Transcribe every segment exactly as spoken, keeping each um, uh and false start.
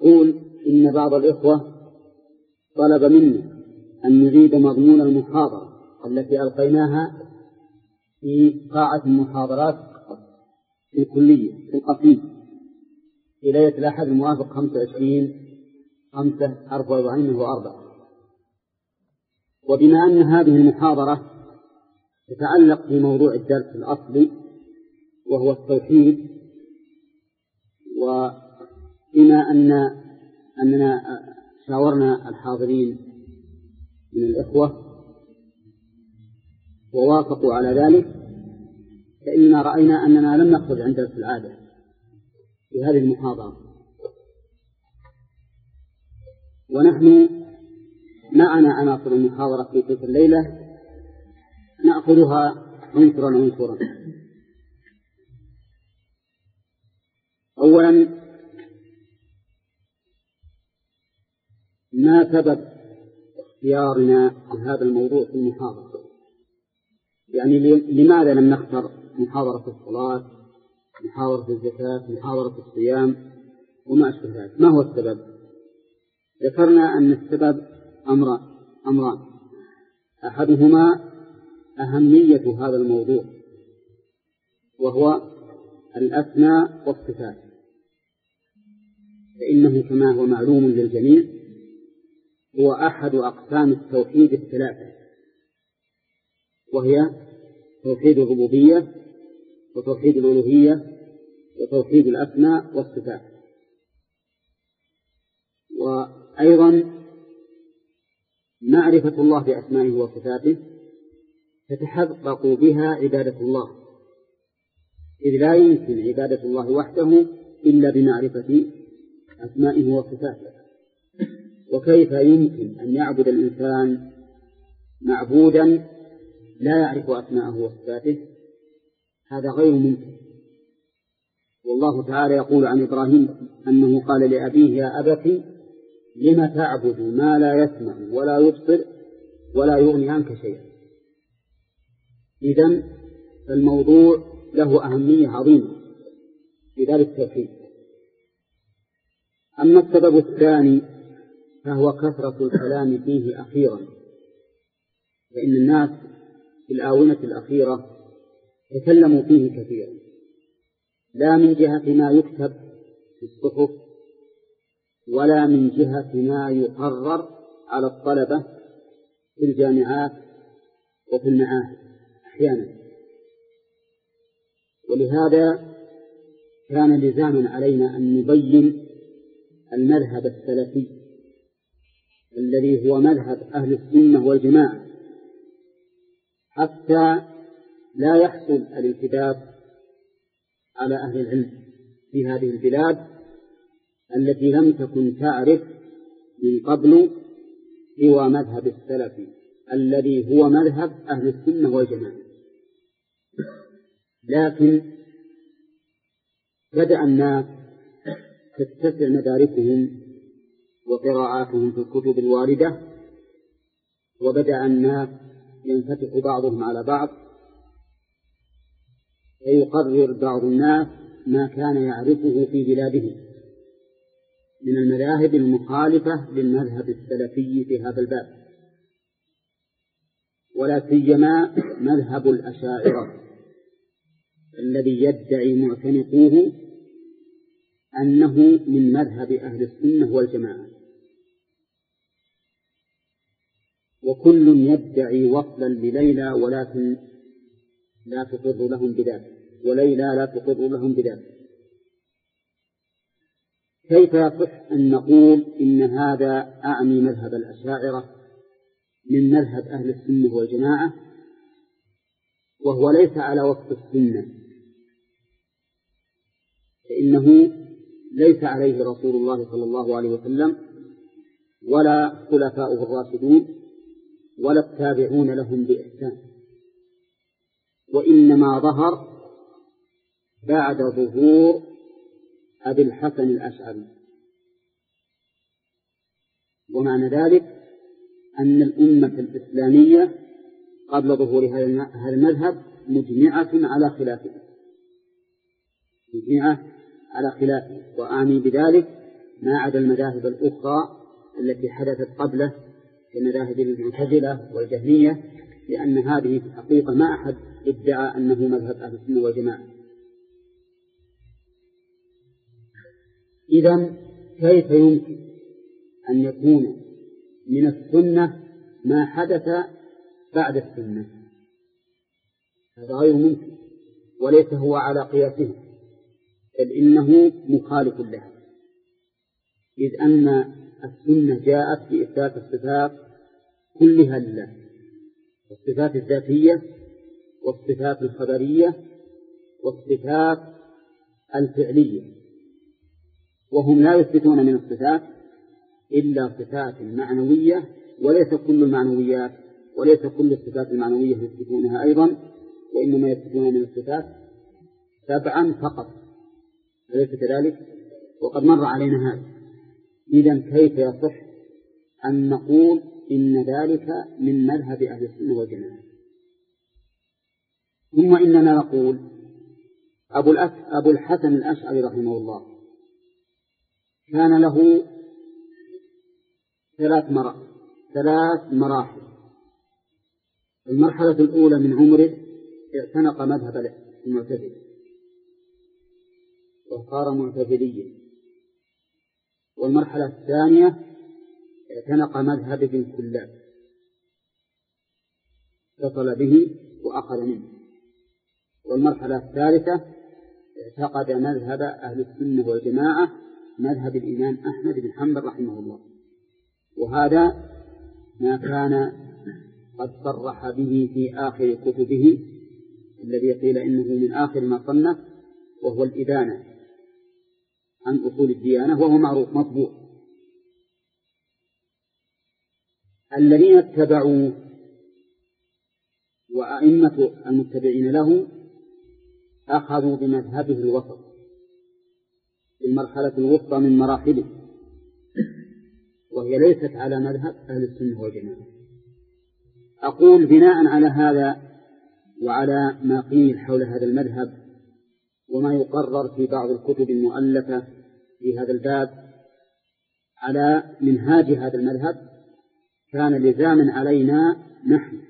أقول إن بعض الإخوة طلب منا أن نعيد مضمون المحاضرة التي ألقيناها في قاعة المحاضرات في الكلية في القصيم في ليلة الأحد الموافق خمسة وعشرين خمسة أربعة وأربعين وأربعة. وبما أن هذه المحاضرة تتعلق بموضوع الدرس الأصلي وهو التوحيد، وبما أن أننا شاورنا الحاضرين من الإخوة ووافقوا على ذلك، فإننا رأينا أننا لم نخرج عن درس العادة في هذه المحاضرة، ونحن معنا عناصر المحاضرة في تلك الليلة نأخذها عنصرا عنصرا. أولا، ما سبب اختيارنا لهذا الموضوع في المحاضرة؟ يعني لماذا لم نختر محاضرة الصلاة، محاضرة الزكاة، محاضرة الصيام وما أشبه ذلك؟ ما هو السبب؟ ذكرنا أن السبب أمران أمران أحدهما أهمية هذا الموضوع، وهو الأسماء والصفات، فإنه كما هو معلوم للجميع هو أحد أقسام التوحيد الثلاثة، وهي توحيد الربوبية وتوحيد الألوهية وتوحيد الأسماء والصفات. وأيضا معرفة الله بأسمائه وصفاته تتحقق بها عبادة الله، إذ لا يمكن عبادة الله وحده إلا بمعرفة أسمائه وصفاته. وكيف يمكن أن يعبد الإنسان معبودا لا يعرف أسماءه وصفاته؟ هذا غير ممكن. والله تعالى يقول عن إبراهيم أنه قال لأبيه يا أبت لم تعبد ما لا يسمع ولا يبصر ولا يغني عنك شيئا. إذن الموضوع له أهمية عظيمة في ذلك التوحيد. أما السبب الثاني فهو كثرة الكلام فيه أخيرا، فإن الناس في الآونة الأخيرة تكلموا فيه كثيرا، لا من جهة ما يكتب في الصحف ولا من جهة ما يقرر على الطلبة في الجامعات وفي المعاهد أحيانا. ولهذا كان لزاما علينا أن نبين المذهب السلفي الذي هو مذهب أهل السنة والجماعة، حتى لا يحصل الالتباس على أهل العلم في هذه البلاد التي لم تكن تعرف من قبل سوى مذهب السلف الذي هو مذهب أهل السنة والجماعة. لكن بدأ الناس تتسع مداركهم وقراءاتهم في الكتب الواردة، وبدأ الناس ينفتح بعضهم على بعض، فيقرر بعض الناس ما كان يعرفه في بلاده من المذاهب المخالفة للمذهب السلفي في هذا الباب، ولا سيما مذهب الأشاعرة الذي يدعي معتنقوه أنه من مذهب أهل السنة والجماعة. وكل يدعي وصلا لليلى ولكن لا تقر لهم بذلك، وليلى لا تقر لهم بذلك. كيف يصح أن نقول إن هذا أعني مذهب الأشاعرة من مذهب أهل السنة والجماعة وهو ليس على وفق السنة؟ فإنه ليس عليه رسول الله صلى الله عليه وسلم ولا خلفاؤه الراشدون ولا التابعون لهم بإحسان، وإنما ظهر بعد ظهور أبي الحسن الأشعري. ومعنى ذلك أن الأمة الإسلامية قبل ظهور هذا المذهب مجمعة على خلافه، مجمعة على خلافه، وأعني بذلك ما عدا المذاهب الأخرى التي حدثت قبله كمذاهب المعتزلة والجهمية، لأن هذه في الحقيقة ما أحد ادعى أنه مذهب أهل السنة والجماعة. إذن كيف يمكن أن يكون من السنة ما حدث بعد السنة؟ هذا غير ممكن، وليس هو على قياسه، بل إنه مخالف له، إذ أن السنة جاءت بإثبات الصفات كلها لله، الصفات الذاتية والصفات الخبرية والصفات الفعلية، وهم لا يثبتون من الصفات إلا صفات معنوية، وليس كل المعنويات وليس كل الصفات المعنوية يثبتونها أيضا، وإنما يثبتون من الصفات سبعا فقط، أليس كذلك؟ وقد مر علينا هذا. إذن كيف يصح أن نقول إن ذلك من مذهب أهل السنة والجماعة؟ ثم إننا نقول أبو, أبو الحسن الأشعري رحمه الله كان له ثلاث مراحل ثلاث مراحل المرحلة الأولى من عمره اعتنق مذهب المعتزلة وصار معتزليا، والمرحلة الثانية اعتنق مذهب ابن كلاب اتصل به وأخذ منه، والمرحلة الثالثة اعتقد مذهب أهل السنة والجماعة مذهب الإمام أحمد بن حنبل رحمه الله، وهذا ما كان قد صرح به في آخر كتبه الذي قيل إنه من آخر ما صنف، وهو الإبانة عن أصول الديانة، وهو معروف مطبوع. الذين اتبعوا وأئمة المتبعين له أخذوا بمذهبه الوسط في المرحلة الوسطى من مراحله، وهي ليست على مذهب أهل السنة والجماعة. أقول بناء على هذا وعلى ما قيل حول هذا المذهب وما يقرر في بعض الكتب المؤلفة في هذا الباب على منهاج هذا المذهب، كان لزاما علينا نحن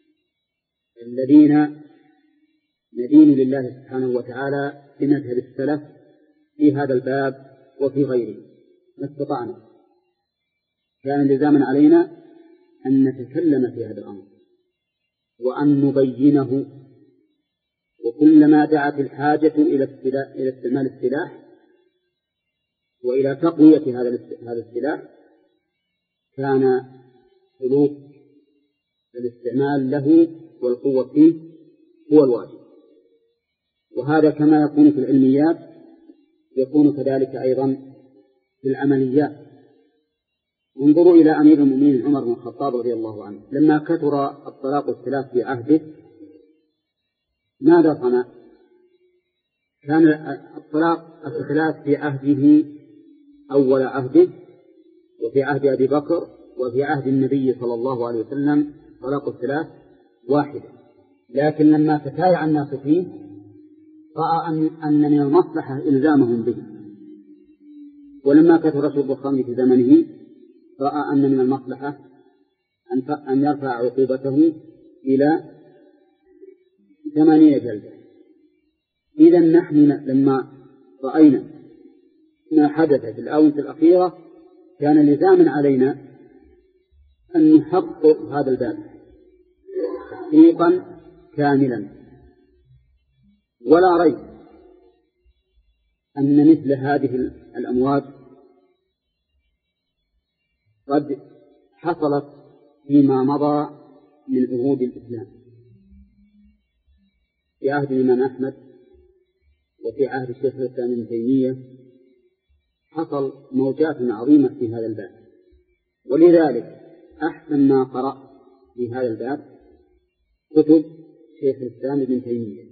الذين ندين لله سبحانه وتعالى بمذهب السلف في هذا الباب وفي غيره ما استطعنا، كان لزاما علينا أن نتكلم في هذا الأمر وأن نبينه، وكلما دعت الحاجة إلى استعمال السلاح وإلى تقوية هذا السلاح كان سلوك الاستعمال له والقوة فيه هو الواجب. وهذا كما يكون في العلميات يكون كذلك أيضا في العمليات. انظروا إلى أمير المؤمنين عمر بن الخطاب رضي الله عنه لما كثر الطلاق والخلاف في عهده ماذا صنع؟ كان الطلاق الثلاث في عهده أول عهده وفي عهد أبي بكر وفي عهد النبي صلى الله عليه وسلم طلاق الثلاث واحدة، لكن لما تتايع الناس فيه رأى أن من المصلحة إلزامهم به، ولما كثر شرب الخمر في زمنه رأى أن من المصلحة أن يرفع عقوبته إلى ثمانين جلدة. إذن نحن لما رأينا ما حدث في الآونة الأخيرة كان لزاما علينا أن نحقق هذا الباب تحقيقا كاملا، ولا ريب أن مثل هذه الأموات قد حصلت فيما مضى من عهود الإسلام في عهد الإمام أحمد وفي عهد الشيخ الإسلام ابن تيمية، حصل موجات عظيمة في هذا الباب. ولذلك أحسن ما قرأ في هذا الباب كتب شيخ الإسلام ابن تيمية،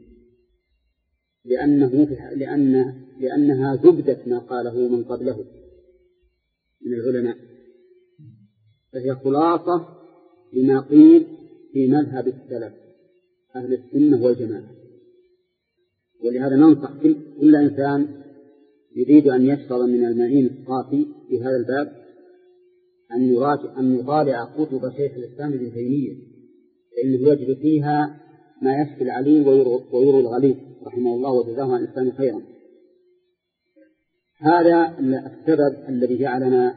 لأنه لأن لأنها زبدة ما قاله من قبله من العلماء، فهي خلاصة لما قيل في مذهب السلف أهل السنة والجماعة. ولهذا ننصح كل إنسان يريد أن يشرب من المعين الصافي في هذا الباب أن يراجع أن يطالع كتب شيخ الإسلام ابن تيمية، لأنه يجد فيها ما يشفي العليل ويروي الغليظ رحمه الله وجزاه عن الإسلام خيرا. هذا السبب الذي جعلنا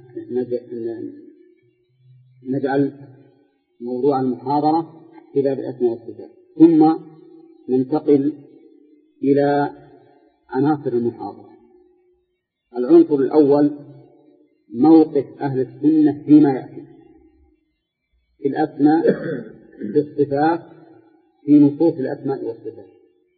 نجعل موضوع المحاضرة في باب الأسماء والصفات، ثم ننتقل إلى عناصر المحاضرة. العنصر الأول موقف أهل السنة فيما يأتي في الأسماء في الصفات في نصوص الأسماء والصفات.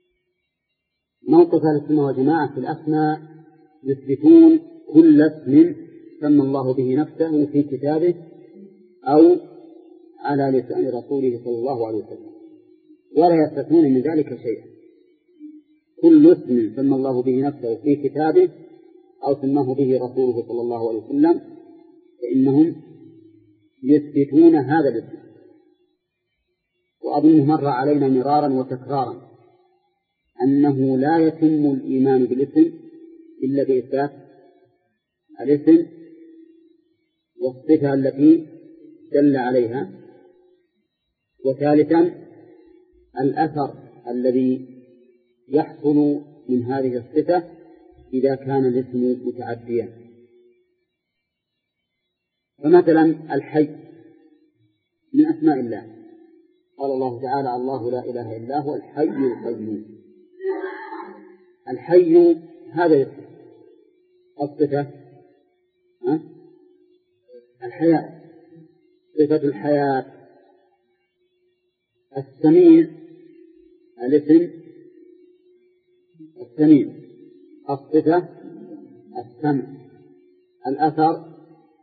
موقف أهل السنة والجماعة في الأسماء يثبتون كل اسم سمى الله به نفسه في كتابه أو على لسان رسوله صلى الله عليه وسلم، ولا يستثنون من ذلك شيئا. كل اسم سمى الله به نفسه في كتابه أو سماه به رسوله صلى الله عليه وسلم فإنهم يثبتون هذا الاسم. وأظنه مر علينا مرارا وتكرارا أنه لا يتم الإيمان بالاسم إلا بإثبات الاسم والصفة التي دل عليها، وثالثا الأثر الذي يحصل من هذه الصفة إذا كان الاسم متعديا. فمثلا الحي من أسماء الله، قال الله تعالى الله لا إله إلا هو الحي القيوم. الحي هذا الاسم، الصفة الحياة، صفة الحياة. السميع الاسم السميع، الصفة السمع. الأثر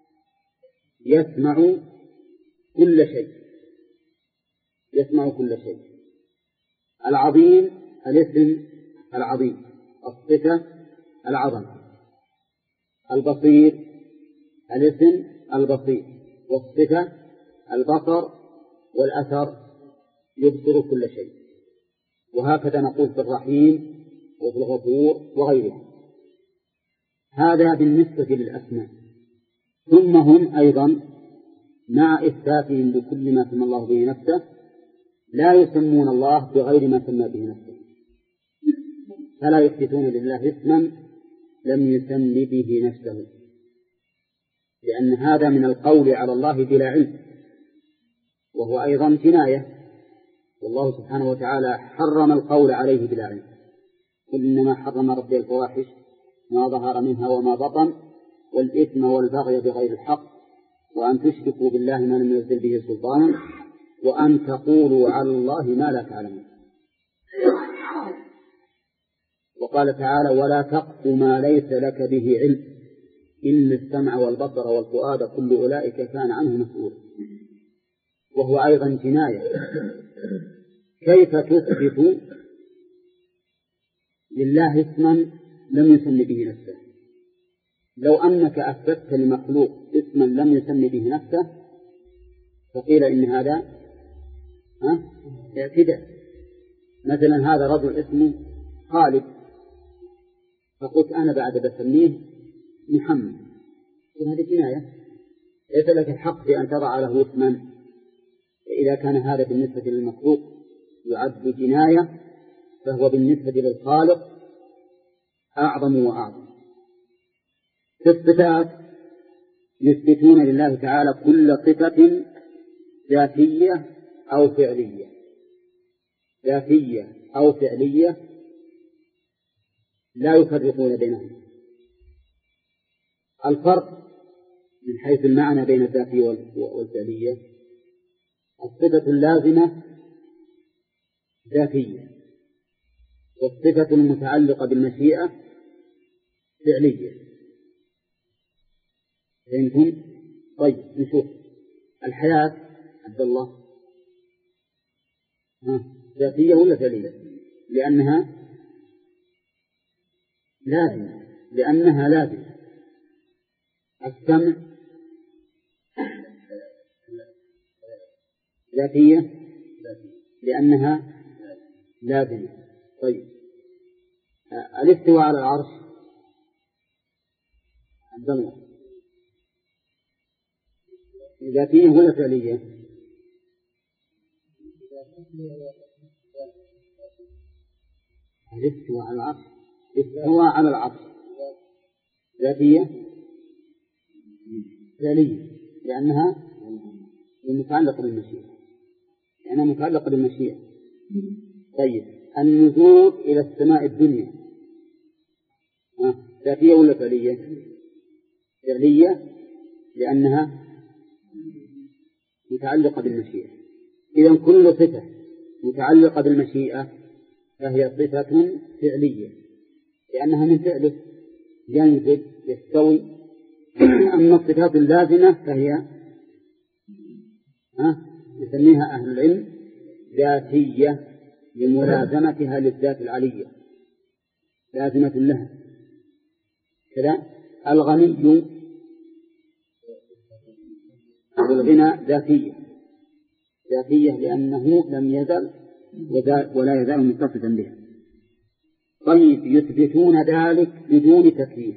يسمع كل شيء، يسمع كل شيء. العظيم الاسم العظيم، الصفة العظمة. البصير الاسم البصير، والصفة البصر، والأثر يبصر كل شيء. وهكذا نقول في الرحيم وفي الغفور وغيرها. هذا بالنسبة للأسماء. ثم هم أيضا مع إثباتهم بكل ما سمى الله به نفسه لا يسمون الله بغير ما سمى به نفسه، فلا يثبتون لله اسما لم يسم به نفسه، لأن هذا من القول على الله بلا علم، وهو أيضا جناية. والله سبحانه وتعالى حرم القول عليه بلا علم. قل إنما حرم ربي الفواحش ما ظهر منها وما بطن والإثم والبغي بغير الحق وأن تشركوا بالله ما لم ينزل به سلطانا وأن تقولوا على الله ما لا تعلمون. وقال تعالى ولا تقف ما ليس لك به علم إن السمع والبصر والفؤاد كل أولئك كان عنه مسؤولا. وهو أيضا جناية. كيف تثبت لله اسما لم يسم به نفسه؟ لو أنك أثبتت لمخلوق اسما لم يسم به نفسه فقيل إن هذا اعتداء. مثلا هذا رجل اسمه خالد، فقلت أنا بعد بسميه محمد، هذه جناية، ليس لك الحق بأن تضع له اسما. إذا كان هذا بالنسبة للمخلوق يعد جناية، فهو بالنسبة للخالق أعظم وأعظم. في الصفات يثبتون لله تعالى كل صفة ذاتية أو فعلية، ذاتية أو فعلية لا يفرقون بينهم. الفرق من حيث المعنى بين الذاتية والفعلية: الصفة اللازمة ذاتية، والصفة المتعلقة بالمشيئة فعلية. فهمتم؟ طيب نشوف الحياة عبد الله ذاتية ولا فعلية؟ لأنها لازمة، لأنها لازمة. السمع ذاتية لأنها لازمة. طيب الاستواء على العرش عبد الله ذاتية ولا فعلية؟ الاستواء على العرش، استوى على العرش ذاتية فعلية لأنها متعلقة بالمشيئة، لأنها متعلقة بالمشيئة. طيب النزول إلى السماء الدنيا ذاتية ولا فعلية؟ فعلية لأنها متعلقة بالمشيئة. إذن كل صفة متعلقة بالمشيئة فهي صفة فعلية لأنها من فعله ينزل يستوي. أما الصفات اللازمة فهي يسميها أهل العلم ذاتية لملازمتها للذات العلية، لازمة لها. كذا الغني والغنى ذاتية، ذاتية لأنه لم يزل ولا يزال متصفا بها. طيب يثبتون ذلك بدون تكييف،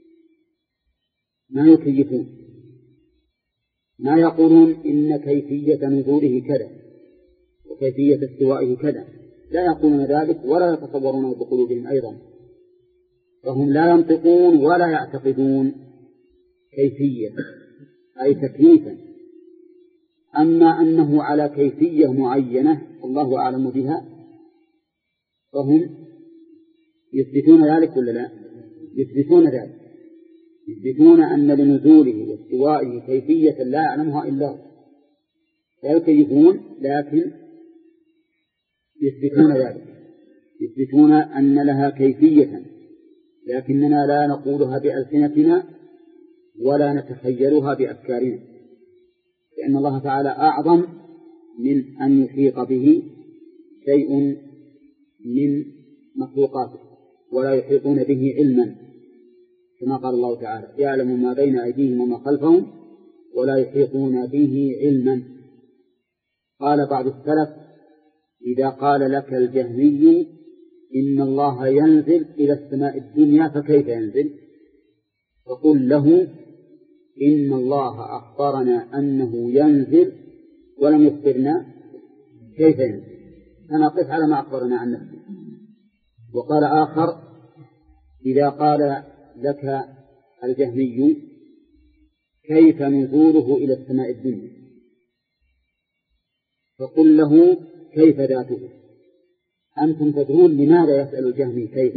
ما يكيفون، ما يقولون إن كيفية نزوله كذا وكيفية استوائه كذا، لا يقولون ذلك ولا يتصورونه بقلوبهم أيضا، فهم لا ينطقون ولا يعتقدون كيفية أي تكييفا. أما أنه على كيفية معينة الله أعلم بها فهم يثبتون ذلك ولا لا؟ يثبتون ذلك، يثبتون أن لنزوله واستوائه كيفية لا يعلمها إلا هو، لا يكيفون لكن يثبتون ذلك، يثبتون أن لها كيفية لكننا لا نقولها بألسنتنا ولا نتخيلها بأفكارنا، لأن الله تعالى أعظم من أن يحيط به شيء من مخلوقاته، ولا يحيطون به علما، كما قال الله تعالى يعلم ما بين أيديهم وما خلفهم ولا يحيطون به علما. قال بعض السلف إذا قال لك الجهمي إن الله ينزل إلى السماء الدنيا فكيف ينزل؟ فقل له إن الله أخبرنا أنه ينزل ولم يخبرنا كيف ينزل، فنقف على ما أخبرنا عن نفسه. وقال آخر إذا قال لك الجهمي كيف نزوله إلى السماء الدنيا فقل له كيف ذاته. أنتم تدرون لماذا يسأل الجهمي كيف؟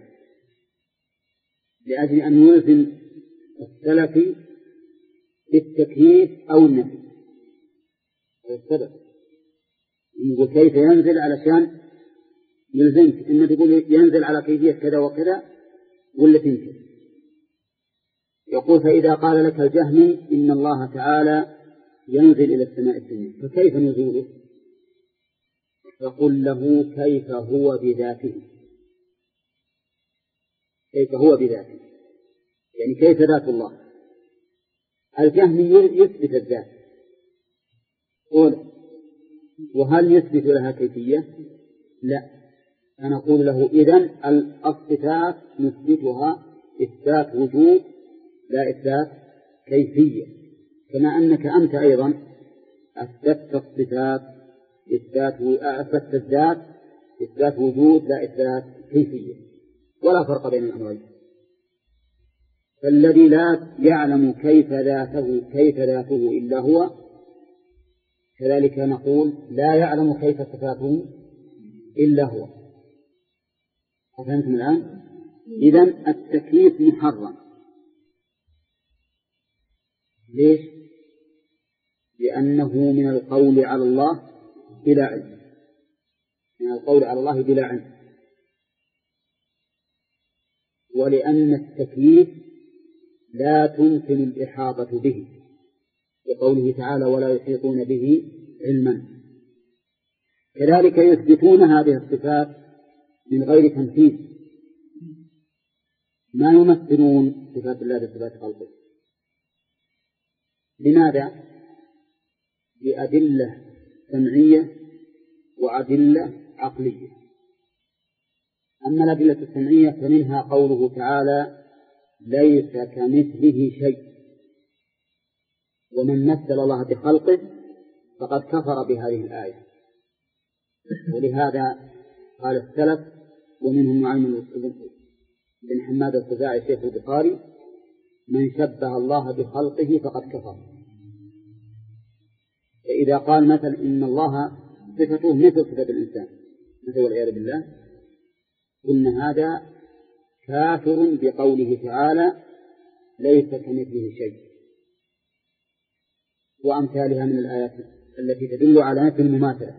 لأجل أن يلزم السلفي بالتكييف أو النفي، السبب يقول كيف ينزل علشان يلزمك إنه تقول ينزل على كيفية كذا وكذا ولا تنكر. يقول فإذا قال لك الجهمي إن الله تعالى ينزل إلى السماء الدنيا فكيف نزوله؟ فقل له كيف هو بذاته، كيف هو بذاته يعني كيف ذات الله. الجهمي يثبت الذات قوله، وهل يثبت لها كيفية؟ لا. فنقول له إذن الصفات نثبتها إثبات وجود لا إثبات كيفية، كما أنك أنت أيضا أثبت الصفات إثبات أثبت الذات إثبات وجود لا إثبات كيفية، ولا فرق بين الأمرين. فالذي لا يعلم كيف ذاته كيف ذاته إلا هو، كذلك نقول لا يعلم كيف صفاته إلا هو. فهمتم الآن؟ إذن التكييف محرم. ليش؟ لأنه من القول على الله بلا علم، من القول على الله بلا علم، ولأن التكييف لا تمكن الإحاطة به، لقوله تعالى ولا يحيطون به علما. كذلك يثبتون هذه الصفات من غير تمثيل، ما يمثلون صفات الله بصفات خلقه. لماذا؟ بأدلة سمعية وأدلة عقلية. أما الأدلة السمعية فمنها قوله تعالى ليس كمثله شيء، ومن مثل الله بخلقه فقد كفر بهذه الآية. ولهذا قال السلف ومنهم نعيم بن حماد الخزاعي شيخ البخاري: من شبه الله بخلقه فقد كفر. فإذا قال مثلا إن الله صفته مثل صفة الإنسان مثل والعياذ بالله، قلنا هذا كافر بقوله تعالى: ليس كمثله شيء، وأمثالها من الآيات التي تدل على نفي المماثلة.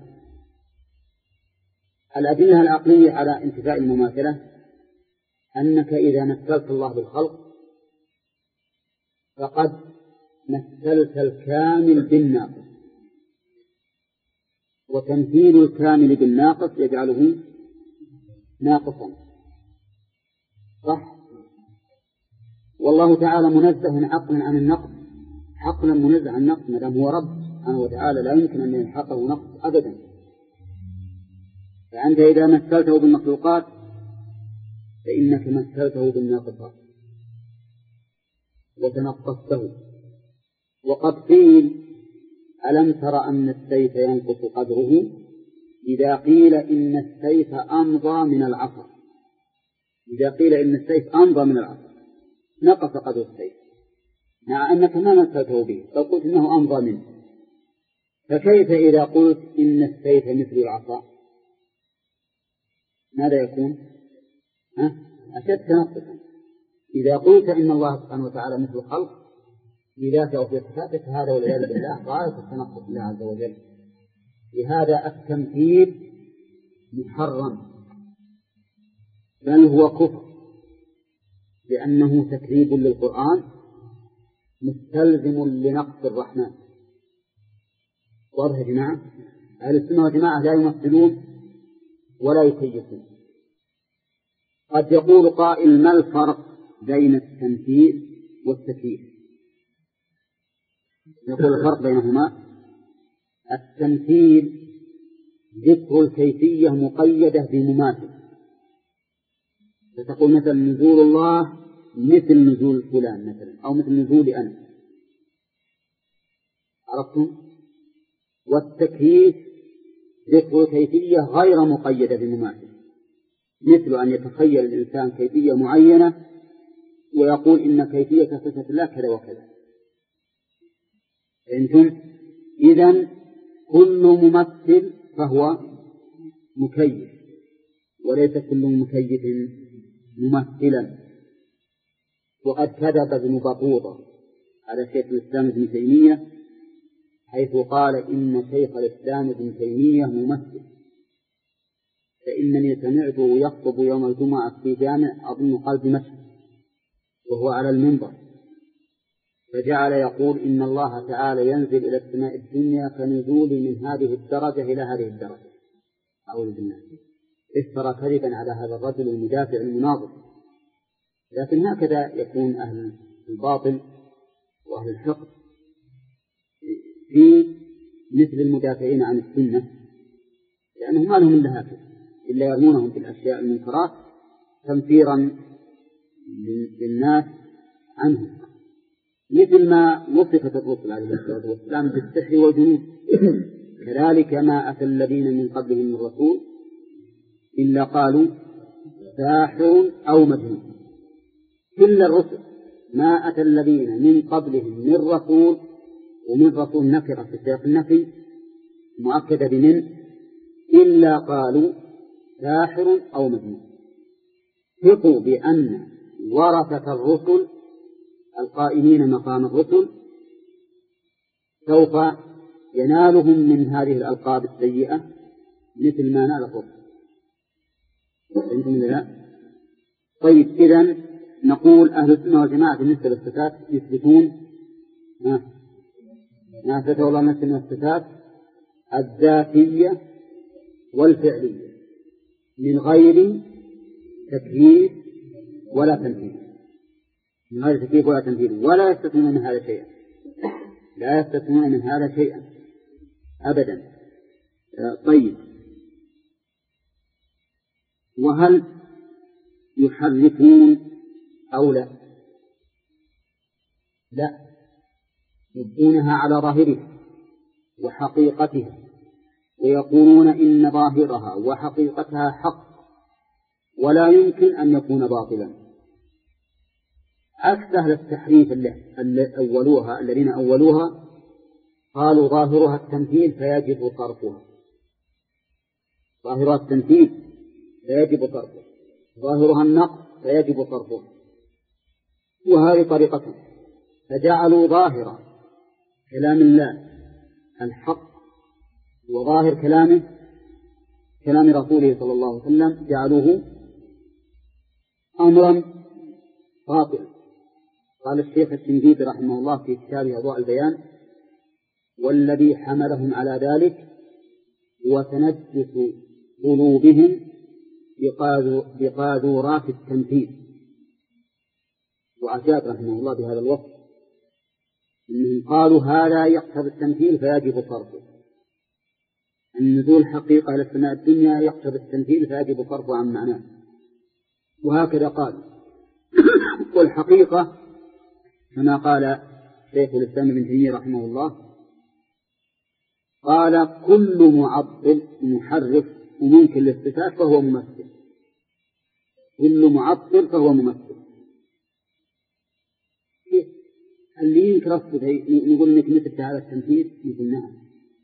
الأدلة العقلية على انتفاء المماثلة أنك إذا مثلت الله بالخلق فقد مثلت الكامل بالناقص، وتمثيل الكامل بالناقص يجعله ناقصا، صح؟ والله تعالى منزه عقلا عن النقص، عقلا منزه عن النقص، ما دام هو رب سبحانه وتعالى لا يمكن أن يلحقه نقص أبدا. فأنت إذا مثلته بالمخلوقات فإنك مثلته بالناقصات وتنقصته. وقد قيل: ألم تر أن السيف ينقص قدره إذا قيل إن السيف أمضى من العصا. إذا قيل إن السيف أمضى من العصا نقص قدر السيف، مع أنك ما مثلته به بل قلت إنه أمضى منه. فكيف إذا قلت إن السيف مثل العصا؟ ماذا يكون؟ ها؟ أشد تنقصا. إذا قلت إن الله سبحانه وتعالى مثل الخلق بذاته أو في صفاته فهذا والعياذ بالله غاية التنقص بالله عز وجل. لهذا التمثيل محرم بل هو كفر، لأنه تكذيب للقرآن مستلزم لنقص الرحمن. واضح يا جماعة؟ أهل السنة والجماعة لا يمثلون ولا يكيفون. قد يقول قائل: ما الفرق بين التمثيل والتكييف؟ يقول الفرق بينهما: التمثيل ذكر الكيفية مقيدة بمماثل، فتقول مثلا نزول الله مثل نزول فلان مثلا، أو مثل نزولي أنا، عرفتم؟ والتكييف ذكر الكيفية غير مقيدة بمماثل، مثل أن يتخيل الإنسان كيفية معينة ويقول إن كيفية صفة الله كذا وكذا. فهمتم؟ إذن كل ممثل فهو مكيف، وليس كل مكيف ممثلا. وقد كذب ابن بطوطة على شيخ الإسلام ابن تيمية حيث قال: إن شيخ الإسلام ابن تيمية ممثل، فإنني سمعته يخطب يوم الجمعة في جامع أظن قلب مشهد وهو على المنبر، فجعل يقول: إن الله تعالى ينزل إلى السماء الدنيا كنزولي من هذه الدرجة إلى هذه الدرجة. أعوذ بالله. افترى كذبا على هذا الرجل المدافع المناظر. لكن هكذا يكون أهل الباطل وأهل الحق في مثل المدافعين عن السنة، لأنهم ما لهم إلا هكذا، إلا يرمونهم في الأشياء المنكرات تنفيرا للناس عنهم، مثل ما وصفت الرسل عليه الصلاة والسلام بالسحر والجنون. كذلك ما أتى الذين من قبلهم من رسول إلا قالوا ساحر أو مجنون. كل الرسل ما أتى الذين من قبلهم من رسول، ومن رسول نكرة في سياق النفي مؤكدة بمن، إلا قالوا ساحر أو مجنون. ثقوا بأن ورثة الرسل القائمين مقام الرسل سوف ينالهم من هذه الألقاب السيئة مثل ما نال الرسل. فهمتم لا؟ طيب، إذن نقول أهل السنة والجماعة بالنسبة للصفات يثبتون ما أثبته الله نفسه من الصفات الذاتية والفعلية من غير تكييف ولا تمثيل، من غير تكييف ولا تمثيل، ولا يستثنون من هذا شيئا، لا يستثنون من هذا شيئا أبدا. طيب، وهل يحرفون أو لا؟ لا، يبقونها على ظاهرها وحقيقتها، ويقولون إن ظاهرها وحقيقتها حق ولا يمكن أن يكون باطلا. عكس أهل التحريف اللي أولوها الذين أولوها قالوا ظاهرها التمثيل فيجب صرفها، ظاهرها التمثيل فيجب صرفها، ظاهرها النقص فيجب صرفها، وهذه طريقتهم. فجعلوا ظاهر كلام الله الحق وظاهر كلامه كلام رسوله صلى الله عليه وسلم جعلوه أمرا باطلا. قال الشيخ الشنقيطي رحمه الله في كتابه أضواء البيان: والذي حملهم على ذلك هو تنجس قلوبهم بقاذورات التمثيل. وأجاب رحمه الله بهذا الوصف إنهم قالوا هذا يقتضي التمثيل فيجب صرفه، النزول حقيقة إلى السماء الدنيا يقتضي التمثيل فيجب صرفه عن معناه. وهكذا قال. والحقيقة كما قال شيخ الإسلام ابن تيمية رحمه الله، قال: كل معطل محرف ومنكر للصفات فهو ممثل، كل معطل فهو ممثل. اللي ينكر الصفة نقول إنك مثل هذا التمثيل، مثل نعم.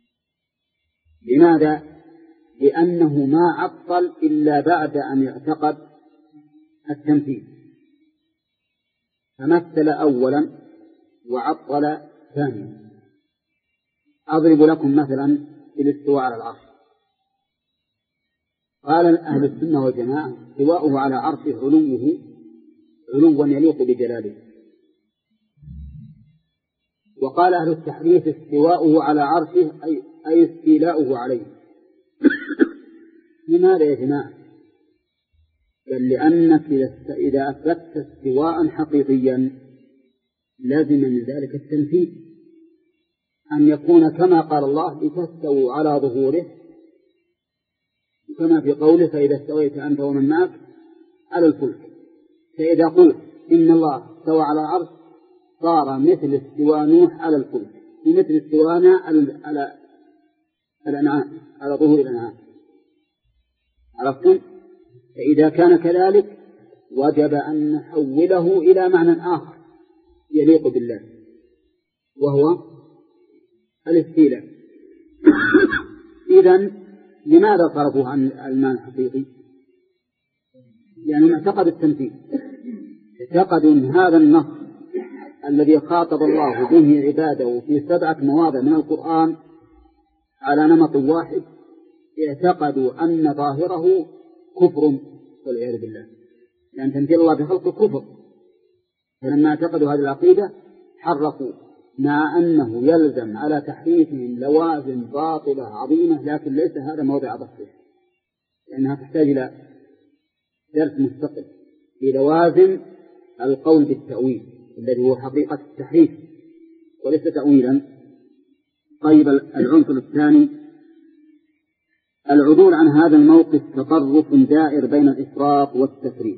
لماذا؟ لأنه ما عطل إلا بعد أن اعتقد التمثيل، فمثل أولا وعطل ثانيا. أضرب لكم مثلا الاستواء على العرش. قال أهل السنة والجماعة: استواؤه على عرشه علوه علوا يليق بجلاله. وقال أهل التحريف: استواؤه على عرشه أي, أي استيلاؤه عليه. لماذا يا جماعة؟ بل لأنك إذا أثبتت استواء حقيقيا لازم من ذلك التمثيل، أن يكون كما قال الله: لتستووا على ظهوره، كما في قوله: فإذا استويت أنت ومن معك على الفلك. فإذا قلت إن الله استوى على العرش صار مثل استواء نوح على الفلك، ومثل استوانا على على الأنعام، على ظهور الأنعام. عرفتم؟ فإذا كان كذلك وجب أن نحوله إلى معنى آخر يليق بالله، وهو الاستيلاء. إذن لماذا صرفوا عن المعنى الحقيقي؟ لأنهم اعتقدوا التمثيل، اعتقدوا أن هذا النص الذي خاطب الله به عباده في سبعة مواضع من القرآن على نمط واحد، اعتقدوا أن ظاهره كفر والعياذ بالله، لأن تمثيل الله بخلقه كفر. فلما اعتقدوا هذه العقيدة حرفوا، مع أنه يلزم على تحريفهم لوازم باطلة عظيمة، لكن ليس هذا موضع بحثه، لأنها تحتاج إلى درس مستقل في لوازم القول بالتأويل الذي هو حقيقة التحريف وليس تأويلا. طيب، العنصر الثاني: العدول عن هذا الموقف تطرف دائر بين الإفراط والتفريط.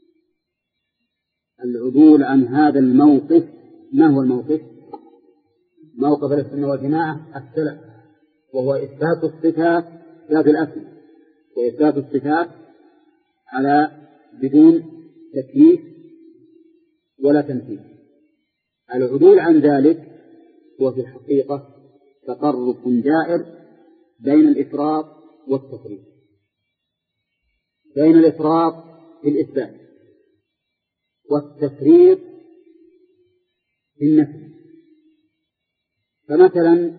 العدول عن هذا الموقف، ما هو الموقف؟ موقف السنة والجماعة السلف، وهو إثبات الصفات ذات الأسماء، وإثبات الصفات على بدون تكييف ولا تمثيل. العدول عن ذلك هو في الحقيقة تطرف دائر بين الإفراط والتفريط، بين الإفراط في الإثبات والتفريط في النفي. فمثلا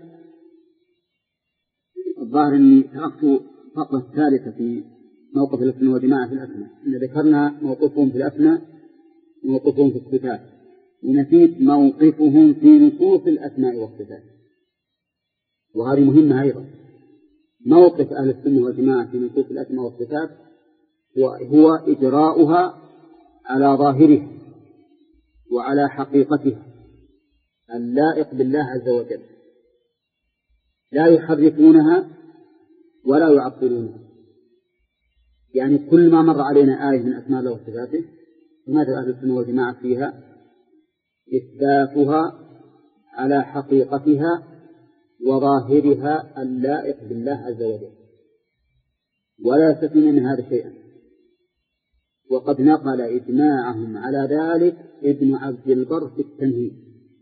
الظاهر أني تركت الفقرة الثالثة في موقف السنة والجماعة في الأسماء، إن ذكرنا موقفهم في الأسماء وموقفهم في الصفات، ونسيت موقفهم في نصوص الأسماء والصفات، وهذه مهمة أيضا. موقف أهل السنة والجماعة في نصوص الأسماء والصفات هو إجراؤها على ظاهرها وعلى حقيقتها اللائق بالله عز وجل، لا يحرفونها ولا يعطلونها. يعني كل ما مر علينا آية من أسماء الله وصفاته فماذا أهل السنة والجماعة فيها؟ إثباتها على حقيقتها وظاهرها اللائق بالله عز وجل، ولا يستثني من هذا شيئا. وقد نقل إجماعهم على ذلك ابن عبد البر في التمهيد،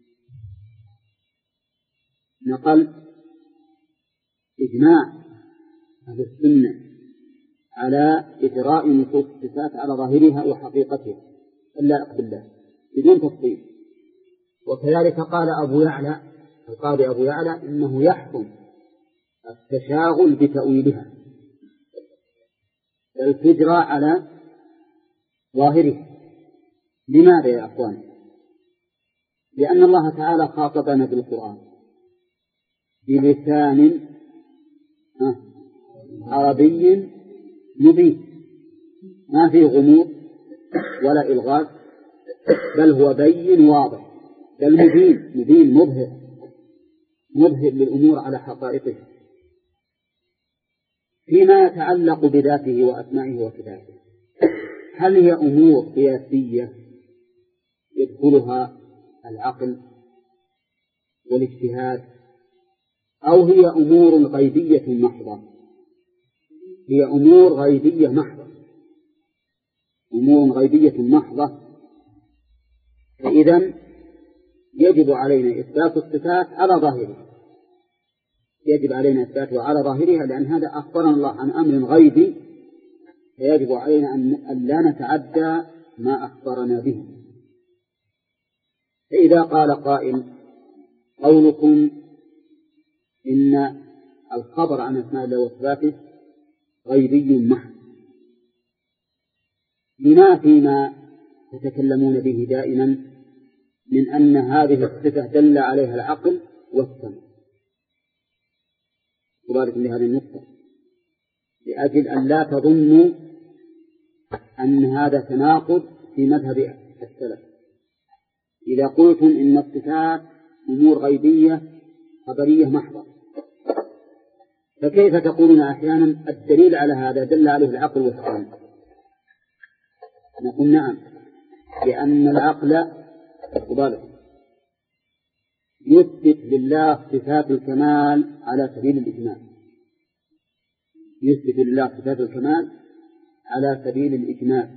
نقل إجماع أهل السنة على إجراء نصوص الصفات على ظاهرها وحقيقتها اللائق بالله بدون تفصيل. وكذلك قال أبو يعلى القاضي أبو يعلى إنه يحكم التشاغل بتأويلها بل تجرى على ظاهره. لماذا يا أخوان؟ لأن الله تعالى خاطبنا بالقرآن بلسان عربي مبين ما فيه غموض ولا إلغاز، بل هو بين واضح، بل مبين مبين مظهر مظهر للأمور على حقائقها فيما يتعلق بذاته وأسمائه وصفاته. هل هي أمور قياسية يدخلها العقل والاجتهاد، أو هي أمور غيبية محضة؟ هي أمور غيبية محضة أمور غيبية محضة فإذن يجب علينا إثبات الصفات على ظاهرها يجب علينا إثباتها على ظاهرها لأن هذا أخبرنا الله عن أمر غيبي، فيجب علينا أن لا نتعدى ما أخبرنا به. فإذا قال قائل قولكم إن الخبر عن أسماء الله وصفاته غيبي محض، لما فيما تتكلمون به دائما من أن هذه الصفة دل عليها العقل والسمع؟ وبارك لهذه النقطة لأجل أن لا تظنوا أن هذا تناقض في مذهب السلف. إذا قلتم إن الصفات أمور غيبية خبرية محضة، فكيف تقولون أحيانا الدليل على هذا دل عليه العقل والسمع؟ نقول نعم، لأن العقل يثبت لله صفات الكمال على سبيل الإجمال يثبت لله صفات الكمال على سبيل الإجمال.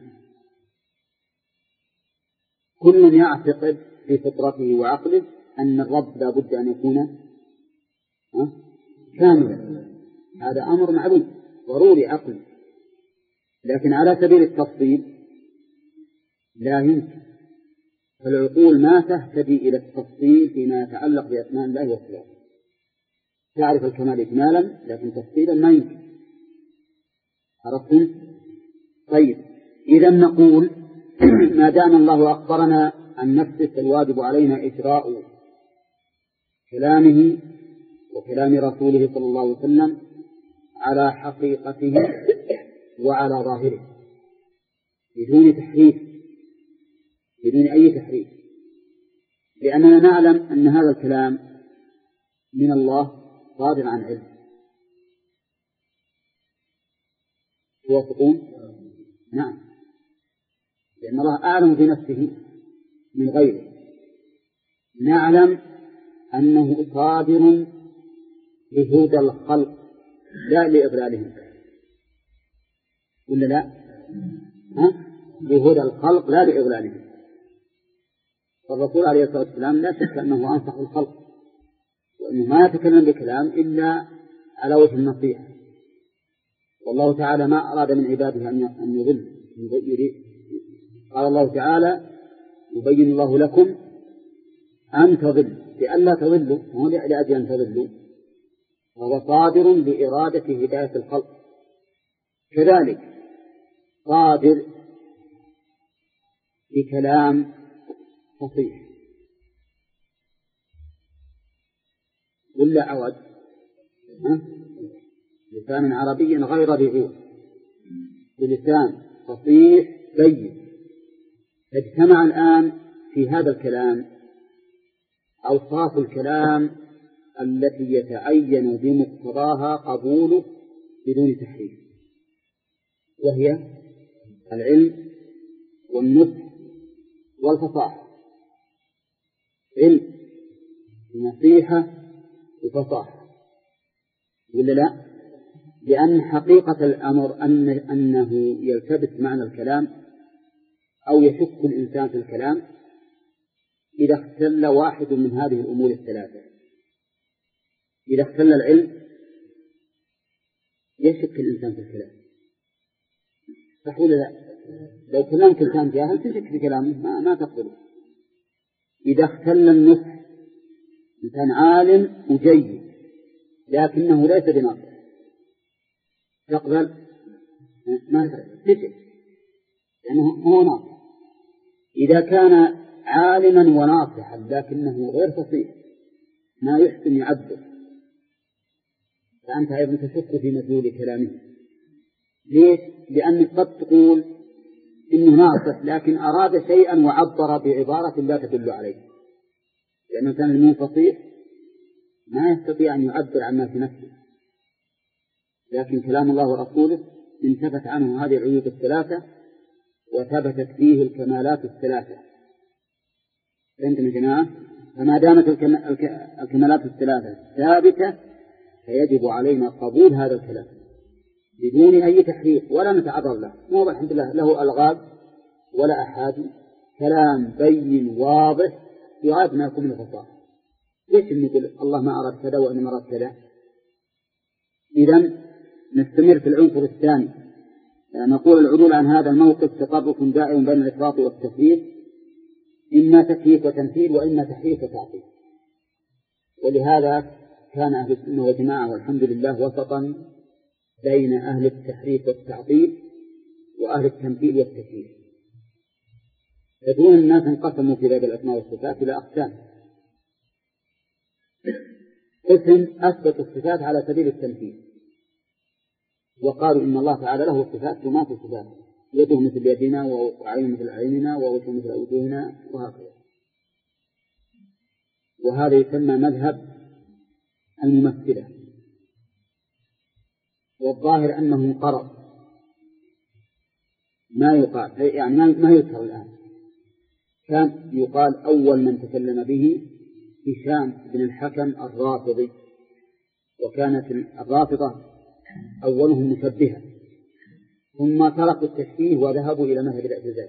كل يعتقد في فطرته وعقله أن الرب لا بد أن يكون كاملا، هذا أمر معلوم ضروري عقلي، لكن على سبيل التفصيل لا يمكن، فالعقول ما تهتدي إلى التفصيل فيما يتعلق بأسماء الله وصفاته. تعرف الكمال إجمالا لكن تفصيلا ما يمكن. عرفتم؟ طيب، إذا نقول ما دام الله أخبرنا عن نفسه فالواجب علينا إجراء كلامه وكلام رسوله صلى الله عليه وسلم على حقيقته وعلى ظاهره بدون تحريف بدون أي تحريف، لأننا نعلم أن هذا الكلام من الله صادر عن علم. توافقون؟ نعم، لأن الله أعلم بنفسه من غيره. نعلم أنه صادر لهدى الخلق لا لإضلالهم، ولا لا؟ ها؟ لهدى الخلق لا لإضلالهم. فالرسول عليه الصلاة والسلام لا شك أنه أنصح الخلق، وأنه ما يتكلم بكلام إلا على وجه النصيحة. والله تعالى ما أراد من عباده أن يضل. قال الله تعالى يبين الله لكم أن تضلوا، لئلا تضلوا، مو لأجل أن تضلوا، وهو صادر لإرادة هداية الخلق. كذلك صادر بكلام فصيح ولا عوج، لسان عربي غير ذي بلسان فصيح بين. اجتمع الآن في هذا الكلام أوصاف الكلام التي يتعين بمقتضاها قبوله بدون تحريف، وهي العلم والنطق والفصاحة. علم ونصيحة وفصاحة، ولا لا؟ لأن حقيقة الأمر أن أنه يلتبس معنى الكلام أو يشك الإنسان في الكلام إذا اختل واحد من هذه الأمور الثلاثة. إذا اختل العلم يشك الإنسان في الكلام، صح ولا لا؟ لو كلامك إنسان جاهل تشك في كلامه ما, ما تقبله. إذا اختل النصح إنسان عالم وجيد لكنه ليس بناصح تقبل؟ ما تشك لأنه هو ناصح. إذا كان عالما وناصحا لكنه غير فصيح ما يحسن يعبر فأنت أيضا تشك في مدلول كلامه. ليش؟ لأنك قد تقول إنه ناصح لكن أراد شيئا وعبر بعبارة لا تدل عليه، لأنه كان المنفصيح ما يستطيع أن يعبر عما في نفسه، لكن كلام الله ورسوله انتفت عنه هذه العيوب الثلاثة وثبتت فيه الكمالات الثلاثة. فهمتم يا جماعة؟ فما دامت الكمالات الثلاثة ثابتة فيجب علينا قبول هذا الكلام بدون أي تحريف ولا نتعرض له. مو الحمد لله له ألغاب ولا أحادي، كلام بين واضح يعاد ما يكون من الفصاحة. ليش نقول الله ما أراد كذا وإنما أراد كذا؟ إذن نستمر في العنصر الثاني. نقول العدول عن هذا الموقف تطرف دائم بين الإفراط والتفريط، إما تكييف وتمثيل وإما تحريف وتعطيل. ولهذا كان أهل السنة والجماعة والحمد لله وسطا بين أهل التحريف والتعطيل وأهل التمثيل والتكييف. فدون الناس انقسموا في باب الأسماء والصفات إلى أقسام. قسم أثبت الصفات على سبيل التمثيل وقالوا إن الله تعالى له صفات وما في صفات، يده مثل يدنا وعين مثل عيننا ووجه مثل وجوهنا وهكذا. وهذا يسمى مذهب الممثلة، والظاهر أنه انقرض ما يقال يعني ما يذكر الآن. كان يقال أول من تكلم به هشام بن الحكم الرافضي، وكانت الرافضة أولهم مشبهة ثم تركوا التشبيه وذهبوا إلى مذهب الاعتزال.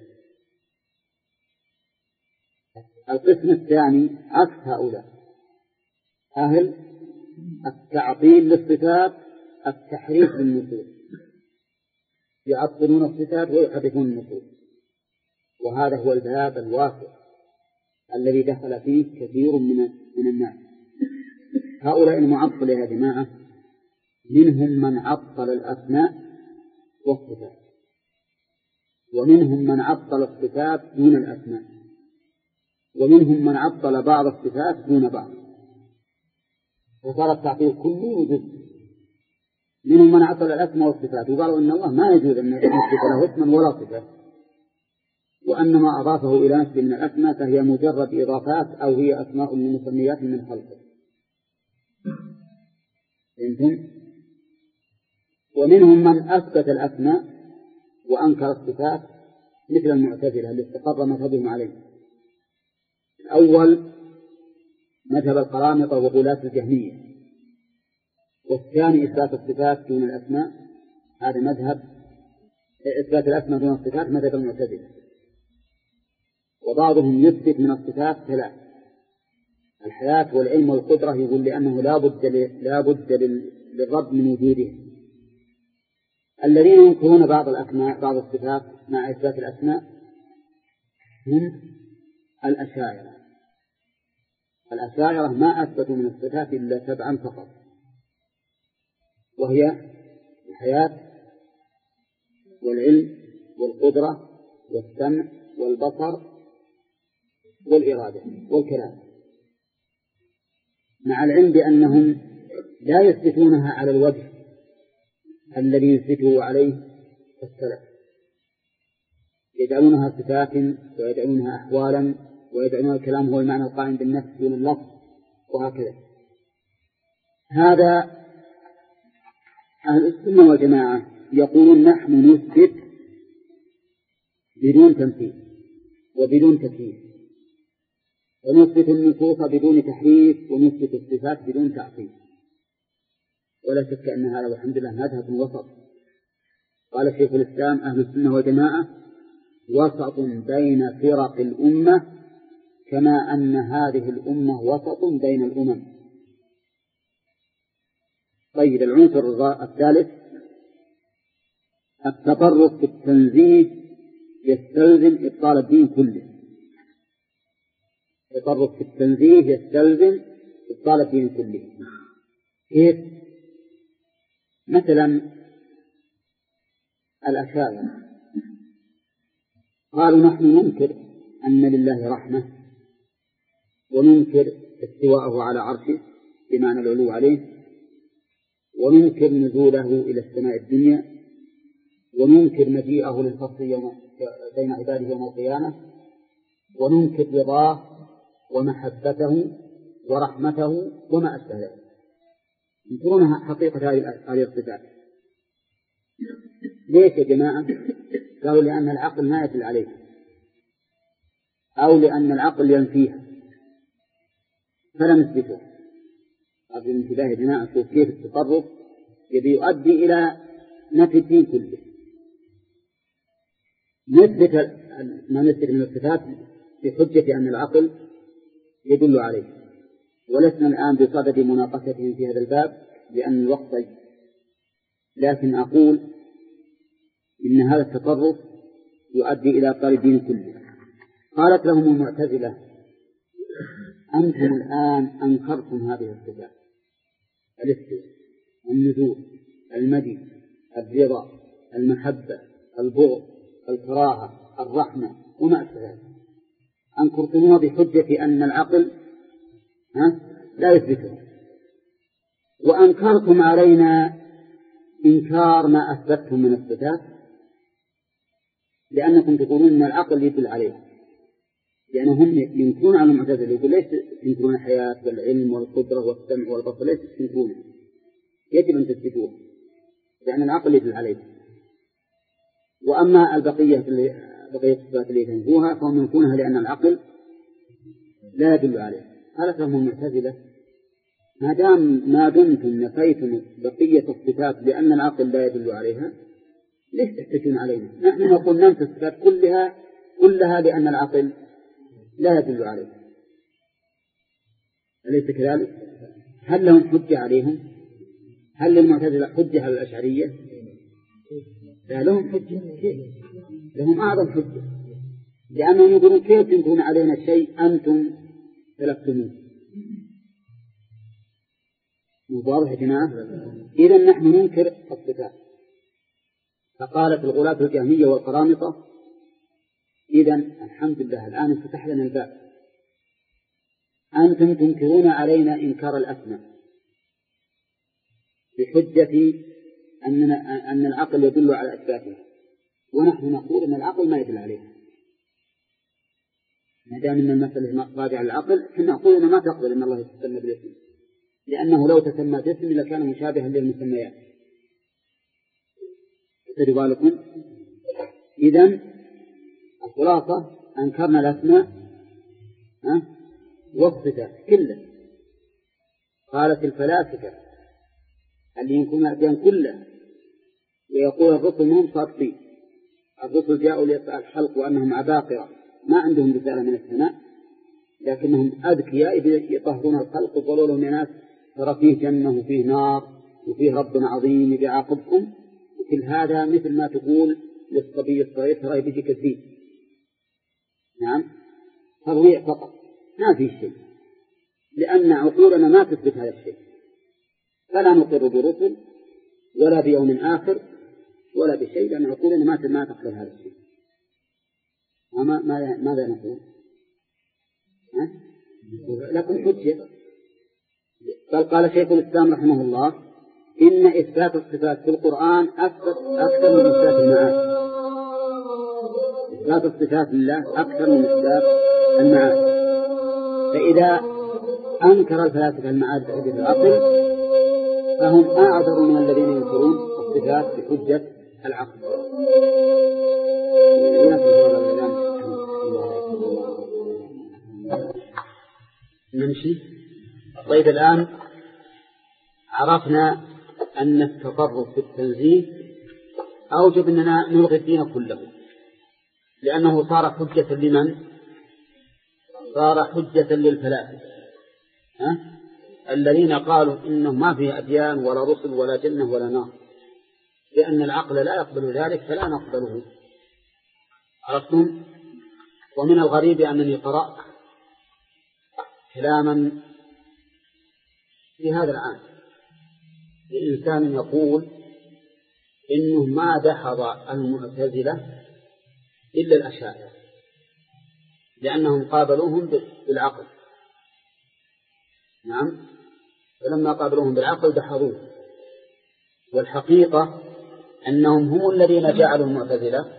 القسم الثاني عكس هؤلاء، أهل التعطيل للصفات التحريف للنصوص، يعطلون الصفات ويحرفون النصوص، وهذا هو الباب الواسع الذي دخل فيه كثير من من الناس. هؤلاء المعطلة يا جماعة منهم من عطل الأسماء والصفات، ومنهم من عطل الصفات دون الأسماء، ومنهم من عطل بعض الصفات دون بعض، وصار التعطيل كله جزء. منهم من عطل الأسماء والصفات وقالوا إن الله ما يجوز أن يثبت له اسما ولا صفة، وأن ما أضافه إلى نفسه من الأسماء فهي مجرد إضافات أو هي أسماء لمسميات من خلقه. فهمتم؟ ومنهم من أثبت الأسماء وأنكر الصفات مثل المعتزلة اللي استقر مذهبهم عليه. الأول مذهب القرامطة وغلاة الجهمية، والثاني إثبات الصفات دون الأسماء، هذا مذهب إثبات الأسماء دون الصفات مذهب المعتزلة. وبعضهم يثبت من الصفات ثلاث: الحياة والعلم والقدرة، يقول لأنه لا بد لا بد للرب من وجوده. الذين ينكرون بعض الأسماء بعض الصفات مع إثبات الأسماء هم الأشاعرة. الأشاعرة ما أثبتوا من الصفات إلا سبعا فقط، وهي الحياة والعلم والقدرة والسمع والبصر والإرادة والكلام، مع العلم بأنهم لا يثبتونها على الوجه الذي يثبته عليه السلف، يجعلونها صفات ويجعلونها أحوالا ويجعلون الكلام هو المعنى القائم بالنفس دون اللفظ وهكذا. هذا أهل السنة والجماعة يقولون نحن نثبت بدون تمثيل وبدون تكييف، ونثبت النصوص بدون تحريف ونثبت الصفات بدون تعطيل. ولا شك أن هذا والحمد لله مذهب وسط. قال شيخ الإسلام أهل السنة والجماعة وسط بين فرق الأمة كما أن هذه الأمة وسط بين الأمم. طيب، العنصر الثالث التطرف في التنزيه يستلزم إبطال الدين كله. التطرف في التنزيه يستلزم إبطال الدين كله. كيف؟ مثلا الأشاعرة قالوا نحن ننكر أن لله رحمة وننكر استواءه على عرشه بمعنى العلو عليه، وننكر نزوله إلى السماء الدنيا، وننكر مجيئه للفصل يوم بين عباده يوم القيامة، وننكر رضاه ومحبته ورحمته وما أشبه ذلك. ينكرون حقيقة هذه الصفات. ليش يا جماعة؟ قالوا لأن العقل ما يدل عليه، أو لأن العقل ينفيها فلا نثبته. هذا الانتباه يا جماعة، شوف كيف التطرف يبي يؤدي إلى نفي الدين كله. نثبت ما نثبت من الصفات بحجة أن العقل يدل عليه، ولسنا الآن بصدد مناقشتهم في هذا الباب لأن الوقت ضيق، لكن أقول إن هذا التطرف يؤدي إلى إبطال الدين كله. قالت لهم المعتزلة أنتم الآن أنكرتم هذه الصفات: الاستواء، النزول، المجيء، الرضا، المحبة، البغض، الكراهة، الرحمة وما أشبه ذلك. أنكرتموها بحجة أن العقل ها لا يثبته، وأنكرتم علينا إنكار ما أثبتم من الصفات لأنكم تقولون أن العقل يدل عليه. لأنهم ينكرون على المعتزلة، يقول ليش تنكرون الحياة والعلم والقدرة والسمع والبصر؟ ليش تنكرونه؟ يجب أن تثبتوه لأن العقل يدل عليه. وأما البقية بقية الصفات اللي تنفوها فهم ينكرونها لأن العقل لا يدل عليه. قالت لهم المعتزلة ما دام ما دمتم نفيتم بقية الصفات لأن العقل لا يدل عليها ليش تحتجون علينا؟ نحن نقول ننفي الصفات كلها كلها لأن العقل لا يدل عليها. أليس كذلك؟ هل لهم حجة عليهم؟ هل للمعتزلة حجة على الأشعرية؟ لا لهم حجة، لهم أعظم حجة، لأنهم يقولون كيف تنكرون علينا شيء أنتم تلفتموه. واضح يا جماعة؟ إذن نحن ننكر الصفات. فقالت الغلاة الجهمية والقرامطة إذن الحمد لله الآن انفتح لنا الباب، أنتم تنكرون علينا إنكار الأسماء بحجة أن أن العقل يدل على إثباتها، ونحن نقول أن العقل ما يدل عليها. ما دام أن المسألة راجعة للعقل فنقول أن ما تقبل أن الله يتسمى بالاسم، لأنه لو تسمى باسم لكان مشابها للمسميات. تدري بالكم؟ إذن الخلاصة أنكرنا الأسماء والصفات كلها. قالت الفلاسفة اللي ينكرون الأديان كلها ويقول الرسل منهم صادقين، الرسل جاءوا ليسعى الخلق وأنهم عباقرة ما عندهم رسالة من السماء، لكنهم أذكياء يطهرون الخلق وقالوا لهم يا ناس ترى فيه جنة وفيه نار وفيه رب عظيم بعاقبكم، وكل هذا مثل ما تقول للصبي الصغير ترى بيجيك الدين. نعم، ترويع فقط ما في شيء، لأن عقولنا ما تثبت هذا الشيء، فلا نقر برسل ولا بيوم آخر ولا بشيء، لأن عقولنا ما ما تقبل هذا الشيء. وما ماذا نقول؟ لكم حجة. بل قال شيخ الإسلام رحمه الله إن إثبات الصفات في القرآن أكثر أكثر من إثبات المعاد. إثبات الصفات لله أكثر من إثبات المعاد. فإذا أنكر الفلاسفة المعاد بحجة العقل فهم أعذر من الذين ينكرون الصفات بحجة العقل. نمشي. طيب الآن عرفنا أن التصرف في التنزيه أوجب أننا نلغي الدين كله، لأنه صار حجة لمن؟ صار حجة للفلاسفة ها؟ الذين قالوا إنه ما في أديان ولا رسل ولا جنة ولا نار، لأن العقل لا يقبل ذلك فلا نقبله. عرفتم؟ ومن الغريب أنني قرأت كلاما في هذا العام لإنسان يقول إنه ما دحض المعتزلة إلا الأشاعرة، لأنهم قابلوهم بالعقل. نعم، فلما قابلوهم بالعقل دحضوه. والحقيقة أنهم هم الذين جعلوا المعتزلة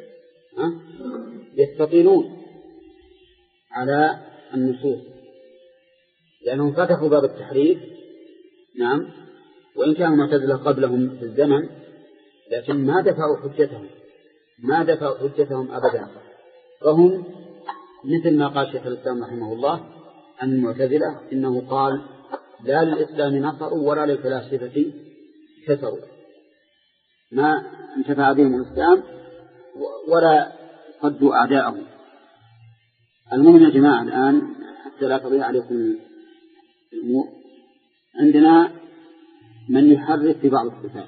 يستطيلون على النصوص، لأنهم فتحوا باب التحريف. نعم، وإن كان المعتزلة قبلهم في الزمن لكن ما دفعوا حجتهم ما دفعوا حجتهم أبدا. فهم مثل ما قال شيخ الإسلام رحمه الله عن المعتزلة إنه قال لا للإسلام نصروا ولا للفلاسفة كسروا، ما انتفع بهم الإسلام ولا صدوا أعداءهم. المهم يا جماعة الآن حتى لا تضيع عليكم الأمور، عندنا من يحرف في بعض الصفات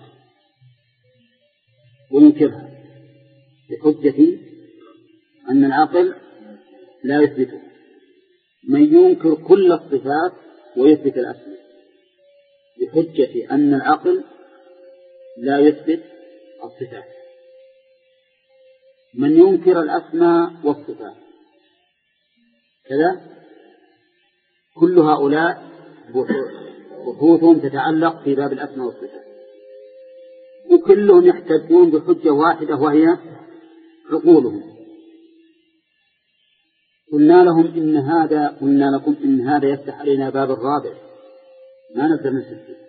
وينكرها بحجة أن العقل لا يثبته، من ينكر كل الصفات ويثبت الأسماء بحجة أن العقل لا يثبت الصفات، من ينكر الأسماء والصفات كذا. كل هؤلاء بحوثهم تتعلق في باب الأسماء والصفات، وكلهم يحتجون بحجة واحدة وهي عقولهم. قلنا لهم إن هذا قلنا لكم إن هذا يفتح علينا باب الرابع ما نقدر نسلسل،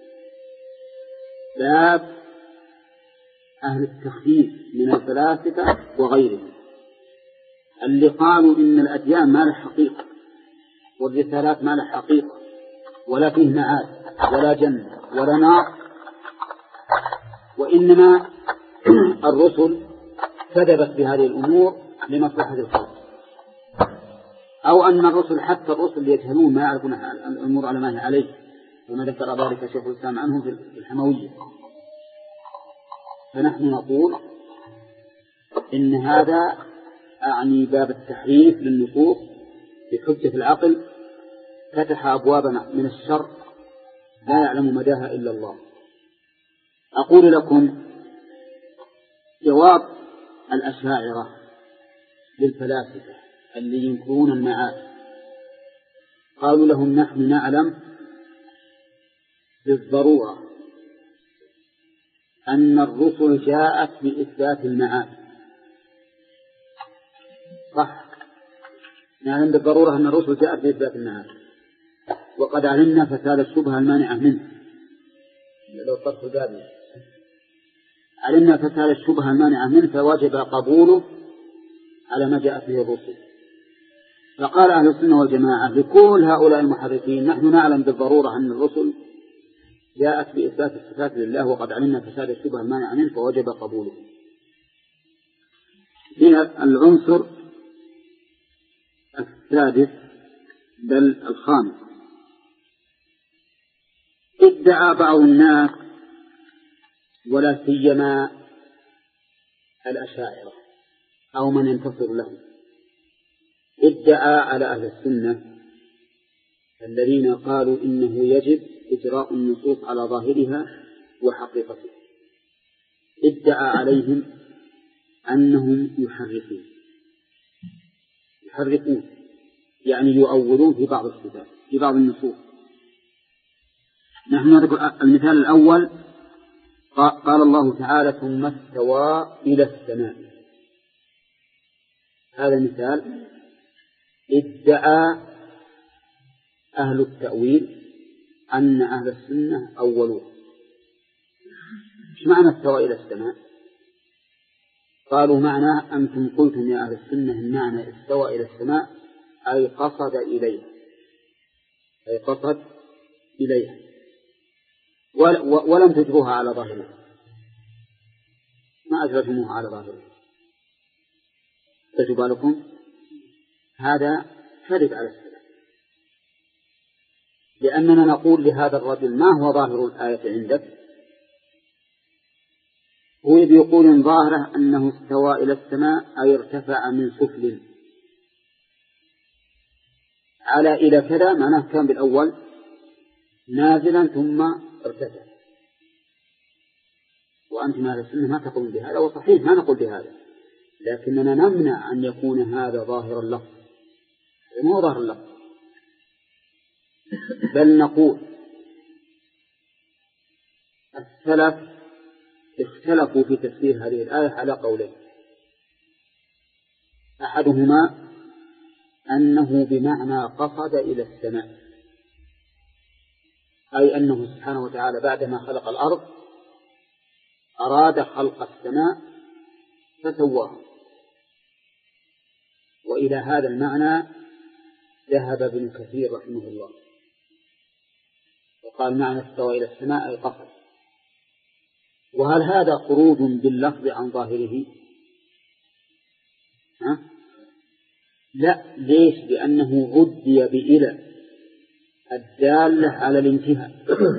باب أهل التخفيف من الفلاسفة وغيرهم اللي قالوا إن الأديان ما له حقيقة والرسالات ما له حقيقة ولا فيه معاد ولا جنة ولا نار، وإنما الرسل كذبت بهذه الأمور لمصلحة الخلق، أو أن الرسل حتى الرسل يجهلون ما يعرفون الأمور على ما هي عليه، وما ذكر ذلك شيخ الإسلام عنه في الحموية. فنحن نقول إن هذا أعني باب التحريف للنصوص بحجة العقل فتح أبوابا من الشر لا يعلم مداها إلا الله. أقول لكم جواب الأشاعرة للفلاسفة اللي ينكرون المعاد، قالوا لهم نحن نعلم بالضرورة أن الرسل جاءت بإثبات المعاد. صح، نعلم بالضرورة أن الرسل جاءت بإثبات المعاد، وقد علمنا فساد الشبهة المانعة منه. لو طرف قابل علمنا فساد الشبهة المانعة منه فوجب قبوله على ما جاءت به الرسل. فقال أهل السنة والجماعة لكل هؤلاء المحرفين نحن نعلم بالضرورة أن الرسل جاءت بإثبات الصفات لله، وقد علمنا فساد الشبهة المانعة منه فوجب قبوله. هنا العنصر السادس بل الخامس، ادعى بعض الناس ولا سيما الأشاعرة أو من ينتصر لهم، ادعى على أهل السنة الذين قالوا إنه يجب إجراء النصوص على ظاهرها وحقيقتها، ادعى عليهم أنهم يحرفون يحرفون يعني يؤولون في بعض الصفات في بعض النصوص. نحن نذكر المثال الأول، قال الله تعالى ثم استوى إلى السماء. هذا مثال ادعى أهل التأويل أن أهل السنة أولوه. ايش معنى استوى إلى السماء؟ قالوا معناه أنتم قلتم يا أهل السنة المعنى استوى إلى السماء أي قصد إليها، أي قصد إليها ولم تجروها على ظاهرها، ما أجرتموها على ظاهرها. تجب لكم هذا كذب على السلام، لأننا نقول لهذا الرجل ما هو ظاهر الآية عندك؟ هو يقول ظاهره أنه استوى إلى السماء أي ارتفع من سفل على إلى كذا، معناه كان بالأول نازلا ثم ارتفع، وأنتم أهل السنة ما تقولون بهذا، وصحيح ما نقول بهذا، لكننا نمنع أن يكون هذا ظاهر اللفظ، ما هو ظاهر اللفظ، بل نقول السلف اختلفوا في تفسير هذه الآية على قولين، أحدهما أنه بمعنى قصد إلى السماء، أي أنه سبحانه وتعالى بعدما خلق الأرض أراد خلق السماء فسواها، وإلى هذا المعنى ذهب ابن كثير رحمه الله، وقال معنى استوى إلى السماء أي قصد. وهل هذا خروج باللفظ عن ظاهره؟ ها؟ لا، ليش؟ لأنه عدي بإلى الدالة على الانتهاء،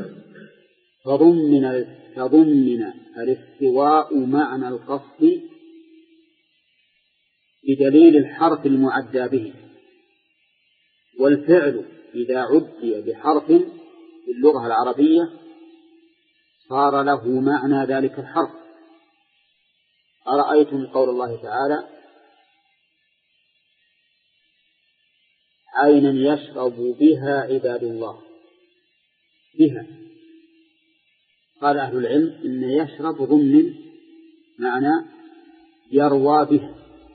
فضمن فضمن الاستواء معنى القصد بدليل الحرف المعدى به، والفعل إذا عدي بحرف في اللغة العربية صار له معنى ذلك الحرف. أرأيتم قول الله تعالى عينا يشرب بها عباد الله، بها، قال أهل العلم إن يشرب ضمن معنى يروى بها.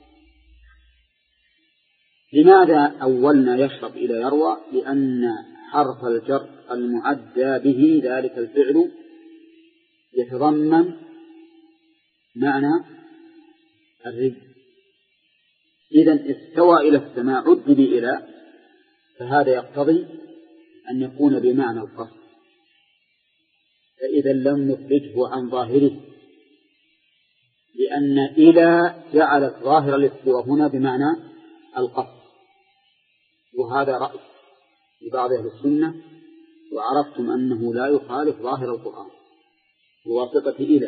لماذا أولنا يشرب إلى يروى؟ لأن حرف الجر المعدى به ذلك الفعل يتضمن معنى الرد. إذن استوى إلى السماء عد بإلى، فهذا يقتضي أن يكون بمعنى القصد، فإذا لم نخرجه عن ظاهره، لأن إلى جعلت ظاهر الاستواء هنا بمعنى القصد، وهذا رأي لبعض أهل السنة، وعرفتم أنه لا يخالف ظاهر القرآن بواسطة إلى.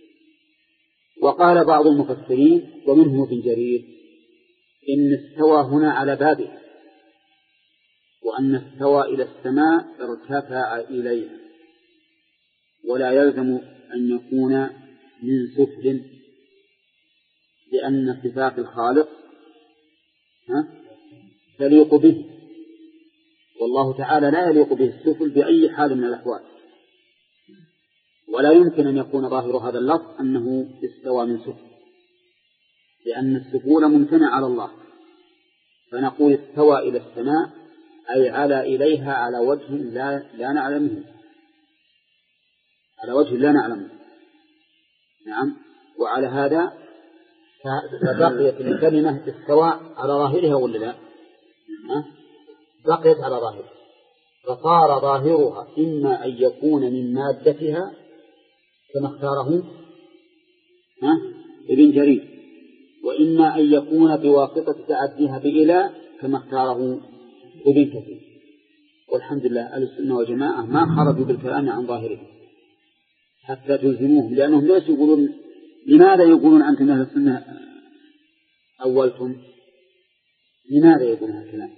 وقال بعض المفسرين ومنهم ابن جرير إن استوى هنا على بابه، وأن استوى إلى السماء ارتفع إليها، ولا يلزم أن يكون من سفل، لأن صفات الخالق تليق به، والله تعالى لا يليق به السفل بأي حال من الأحوال، ولا يمكن أن يكون ظاهر هذا اللفظ أنه استوى من سفل، لأن السفول ممتنع على الله، فنقول استوى إلى السماء أي على إليها على وجه لا, لا نعلمه، على وجه لا نعلمه. نعم. وعلى هذا فبقيت الكلمة استوى على ظاهرها ولا لا؟ بقيت على ظاهرها، فصار ظاهرها إما أن يكون من مادتها كما اختاره ابن جرير، وإما أن يكون بواسطة تعديها بإلى كما اختاره ابن كثير. والحمد لله أهل السنة والجماعة ما خرجوا بالكلام عن ظاهره حتى تلزموهم، لأنهم ليس يقولون لماذا يقولون أنتم أهل السنة أولتم؟ لماذا يقولون هذا الكلام؟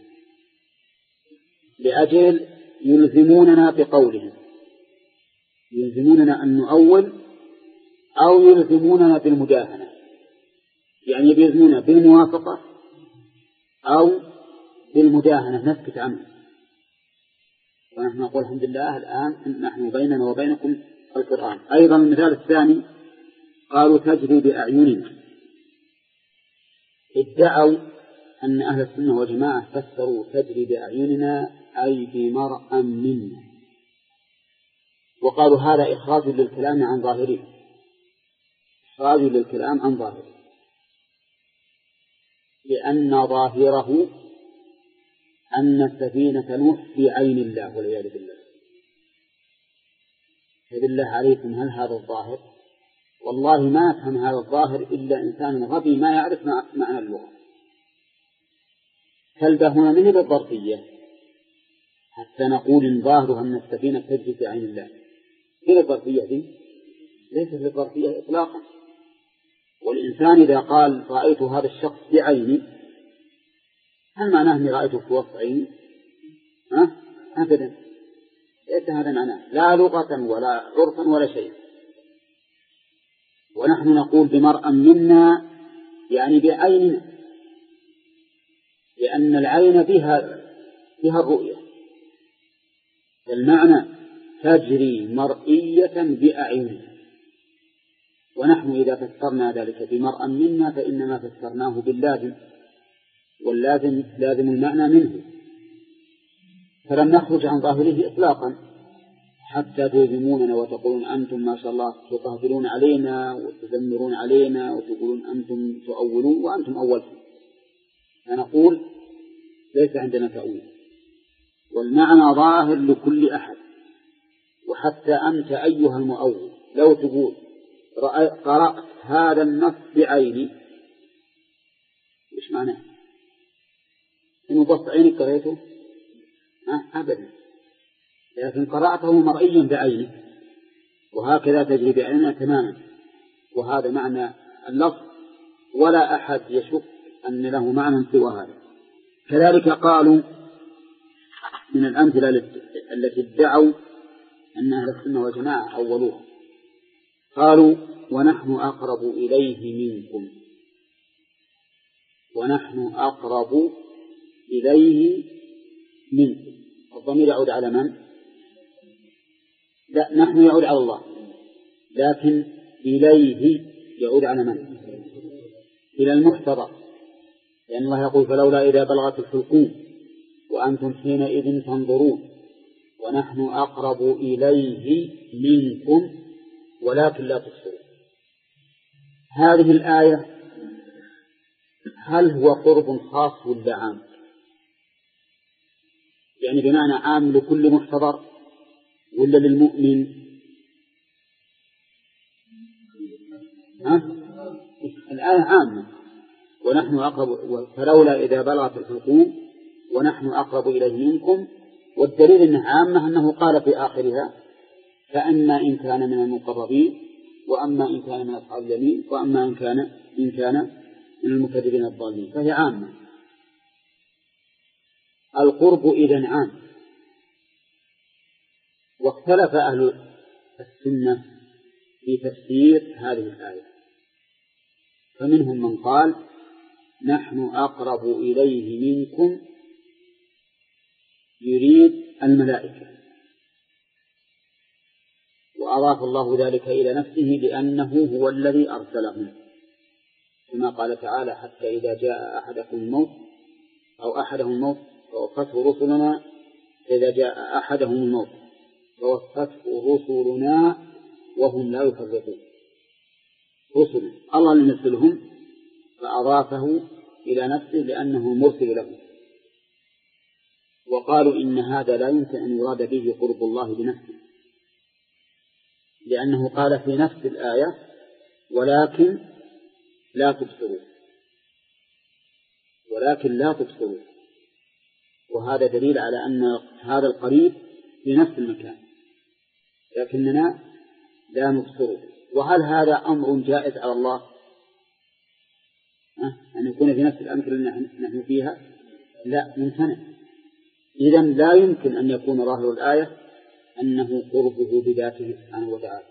لأجل يلزموننا بقولهم، يلزموننا أن نؤول أو يلزموننا بالمداهنة، يعني يلزموننا بالموافقة أو بالمداهنة نسكت عنه. ونحن نقول الحمد لله الآن نحن بيننا وبينكم القرآن. أيضا المثال الثاني قالوا تجري بأعيننا، ادعوا أن أهل السنة والجماعة فسروا تجري بأعيننا أي بمرأى منا، وقالوا هذا إخراج للكلام عن ظاهره، إخراج للكلام عن ظاهره، لأن ظاهره أن سفينة نوح في عين الله والعياذ بالله. فبالله عليكم هل هذا الظاهر؟ والله ما أفهم هذا الظاهر إلا إنسان غبي ما يعرف معنى اللغة. كلبة هنا من الظرفية حتى نقول إن ظاهرها أن السفينة تجري في عين الله. من الظرفية دي ليست الظرفية إطلاقا. والإنسان إذا قال رأيت هذا الشخص بعيني هل معناه أني رأيته في وسط عيني؟ ها؟ أبدا، ليس هذا معناه لا لغة ولا عرفا ولا شيء. ونحن نقول بمرأة منا يعني بعيننا، لأن العين بها بها الرؤية. المعنى تجري مرئية بأعيننا. ونحن إذا فسرنا ذلك بمرأة منا فإنما فسرناه باللازم، واللازم لازم المعنى منه، فلم نخرج عن ظاهره إطلاقا حتى تلزموننا وتقولون أنتم ما شاء الله تقهرون علينا وتذمرون علينا وتقولون أنتم تؤولون وأنتم أولتم. فنقول ليس عندنا تأويل، والمعنى ظاهر لكل أحد. وحتى أنت أيها المؤول لو تقول قرأت هذا النص بعيني، إيش معناه؟ إنه بص عينك قرأته؟ أه؟ أبدا، لكن قرأته مرئيا بعينه، وهكذا تجري بعيننا تماما. وهذا معنى اللفظ، ولا أحد يشك أن له معنى سوى هذا. كذلك قالوا من الأمثلة التي ادعوا أن أهل السنة والجماعة أولوها، قالوا ونحن أقرب إليه منكم. ونحن أقرب إليه منكم، الضمير يعود على من؟ لا، نحن يعود على الله، لكن إليه يعود على من؟ إلى المحتضر، لأن الله يقول فلولا إذا بلغت الحلقوم وأنتم حينئذ تنظرون ونحن أقرب إليه منكم ولكن لا تبصرون. هذه الآية هل هو قرب خاص ولا عام؟ يعني بمعنى عام لكل محتضر ولا للمؤمن؟ ها؟ الآية عامة، ونحن أقرب فلولا إذا بلغت الحلقوم ونحن أقرب إليه منكم. والدليل أنها عامة أنه قال في آخرها فأما إن كان من المقربين وأما إن كان من أصحاب اليمين وأما إن كان إن كان من المكذبين الضالين، فهي عامة. القرب إذن عام. واختلف أهل السنة في تفسير هذه الآية، فمنهم من قال نحن أقرب إليه منكم يريد الملائكة، وأضاف الله ذلك إلى نفسه لأنه هو الذي أرسلهم، كما قال تعالى حتى إذا جاء أحدكم الموت أو أحدهم الموت توفته رسلنا إذا جاء أحدهم الموت توفته رسلنا وهم لا يفرطون. رسل الله اللي يرسلهم، فأضافه إلى نفسه لأنه مرسل له. وقالوا إن هذا لا يمكن أن يراد به قرب الله بنفسه، لأنه قال في نفس الآية ولكن لا تبصرون، ولكن لا تبصرون، وهذا دليل على أن هذا القريب في نفس المكان لكننا لا نبصره. وهل هذا أمر جائز على الله أن يكون في نفس الأمثلة التي نحن فيها؟ لا، ممتنع. إذن لا يمكن أن يكون ظاهر الآية أنه قربه بذاته سبحانه وتعالى،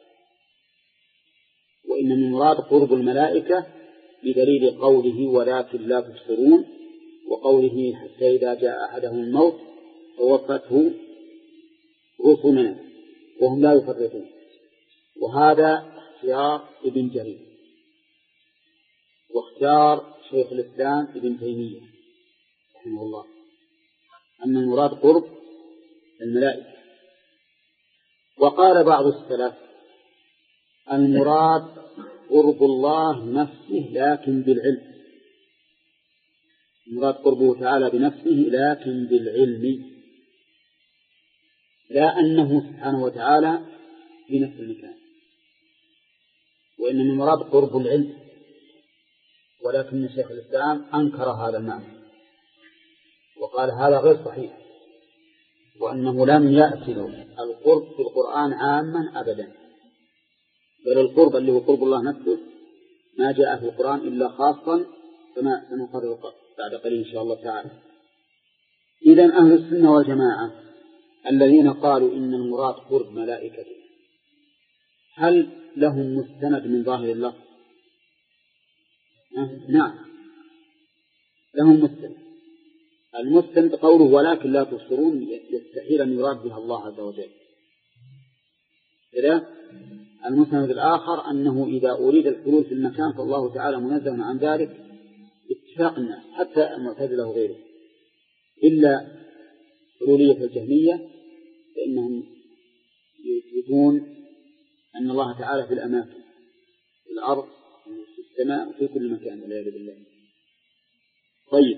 وإن المراد قرب الملائكة بدليل قوله ولكن لا تبصرون، وقوله حتى إذا جاء أحدهم الموت توفته رسلنا وهم لا يفرطون. وهذا اختيار ابن جرير واختيار شيخ الإسلام ابن تيمية رحمه الله أن المراد قرب الملائكة. وقال بعض السلف المراد قرب الله نفسه لكن بالعلم، المراد قربه تعالى بنفسه لكن بالعلم، لا أنه سبحانه وتعالى في نفس المكان، وإن المراد قرب العلم، ولكن شيخ الإسلام أنكر هذا المعنى وقال هذا غير صحيح، وأنه لم يأتي القرب في القرآن عاما أبدا، بل القرب اللي هو قرب الله نفسه ما جاء في القرآن إلا خاصا كما سنقرر بعد قليل إن شاء الله تعالى. إذن أهل السنة والجماعة الذين قالوا إن المراد قرب ملائكة هل لهم مستند من ظاهر الله؟ نعم لهم مستند. المستند قوله ولكن لا تبصرون يستحيل أن يراد بها الله عز وجل. إذا المستند الآخر أنه إذا أريد الحلول في المكان فالله تعالى منزه عن ذلك اتفاق الناس حتى المعتزلة وغيره، إلا حلولية الجهمية فإنهم يثبتون أن الله تعالى في الأماكن، في الأرض، في السماء، وفي كل مكان والعياذ بالله. طيب،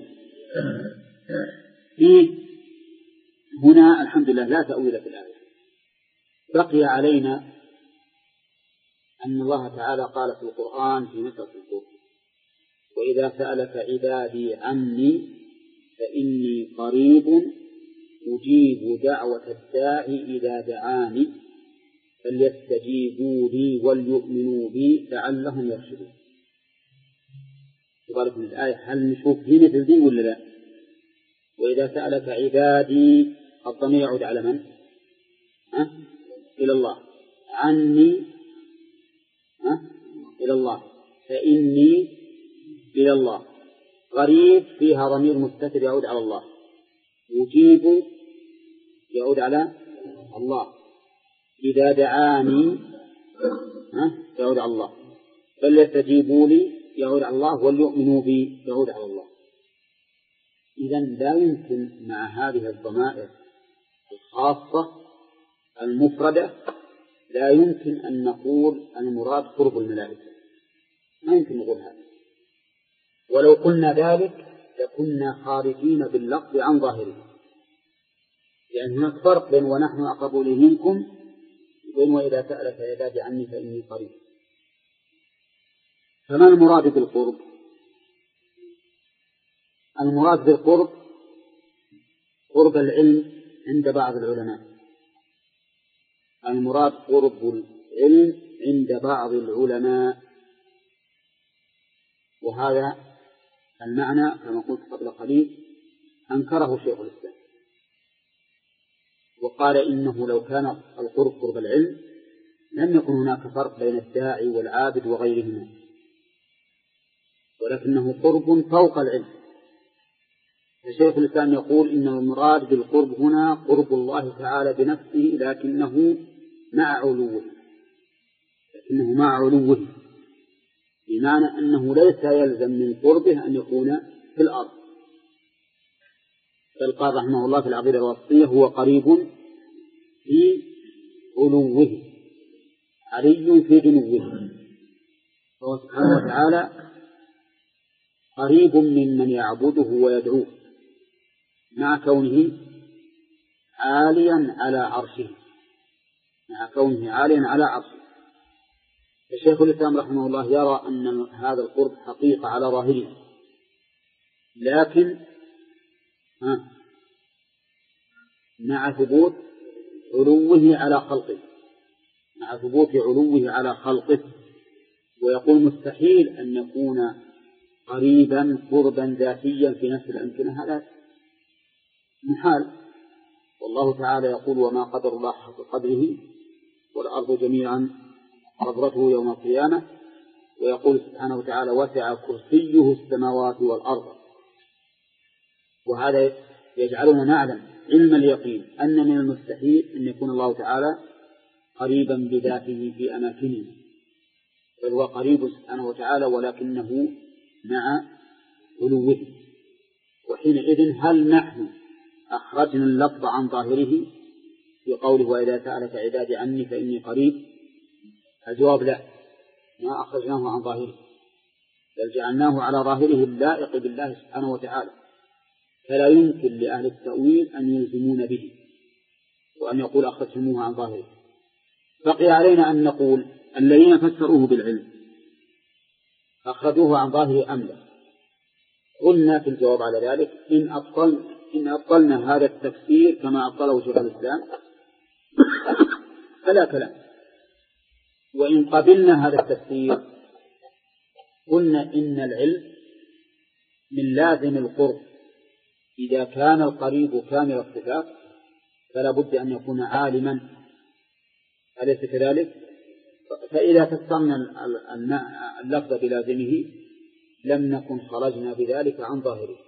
في هنا الحمد لله لا تأويل في الآية. بقي علينا أن الله تعالى قال في القرآن في مسألة القرب: وإذا سألك عبادي عني فإني قريب أجيب دعوة الداعي إذا دعاني فليستجيبوا لي وليؤمنوا بي لعلهم يرشدون. تبارك من الآية هل نشوف هنا مثل دي ولا لا؟ وإذا سألك عبادي الضمير يعود على من؟ أه؟ إلى الله. عني أه؟ إلى الله. فإني إلى الله. قريب فيها ضمير مستتر يعود على الله. يجيب يعود على الله. إذا دعاني أه؟ يعود على الله. فليستجيبوا لي يعود على الله وليؤمنوا بي يعود على الله. إذن لا يمكن مع هذه الضمائر الخاصة المفردة لا يمكن أن نقول المراد قرب الملائكة، ما يمكن نقول هذا. ولو قلنا ذلك لكنا خارجين باللفظ عن ظاهره، لأن هناك فرق بين ونحن أقرب إليه منكم وبين وإذا سألك عبادي عني فإني قريب. فما المراد بالقرب؟ المراد بالقرب قرب العلم عند بعض العلماء. المراد قرب العلم عند بعض العلماء، وهذا المعنى كما قلت قبل قليل أنكره شيخ الإسلام وقال إنه لو كان القرب قرب العلم لم يكن هناك فرق بين الداعي والعابد وغيرهما، ولكنه قرب فوق العلم. فشيخ الإسلام يقول إن المراد بالقرب هنا قرب الله تعالى بنفسه لكنه مع علوه، لكنه مع علوه بمعنى أنه ليس يلزم من قربه أن يكون في الأرض، بل قال رحمه الله في العقيدة الوسطية هو قريب في علوه علي في دنوه، فهو سبحانه وتعالى قريب ممن يعبده ويدعوه مع كونه عاليا على عرشه مع كونه عاليا على عرشه. الشيخ الإسلام رحمه الله يرى أن هذا القرب حقيقة على ظاهره، لكن ها مع ثبوت علوه على خلقه مع ثبوت علوه على خلقه ويقول مستحيل أن يكون قريبا قربا ذاتيا في نفس الأمكنة، هذا محال. والله تعالى يقول وما قدر الله حق قدره والأرض جميعا قبضته يوم القيامة، ويقول سبحانه وتعالى وسع كرسيه السماوات والأرض. وهذا يجعلنا نعلم علم اليقين أن من المستحيل أن يكون الله تعالى قريبا بذاته في أماكنه، بل هو قريب سبحانه وتعالى ولكنه مع علوه. وحينئذ هل نحن أخرجنا اللفظ عن ظاهره في قوله وإذا سألك عبادي عني فإني قريب؟ الجواب لا، ما أخرجناه عن ظاهره، بل جعلناه على ظاهره اللائق بالله سبحانه وتعالى، فلا يمكن لأهل التأويل أن يلزمون به وأن يقول أخرجتموه عن ظاهره. بقي علينا أن نقول الذين فسروه بالعلم أخرجوه عن ظاهره أم لا؟ قلنا في الجواب على ذلك إن أبطلنا, إن أبطلنا هذا التفسير كما أبطله شيخ الإسلام فلا كلام، وإن قبلنا هذا التفسير قلنا إن العلم من لازم القرب، إذا كان القريب كامل الصفات فلا بد أن يكون عالما، أليس كذلك؟ فإذا فسرنا اللفظ بلازمه لم نكن خرجنا بذلك عن ظاهره.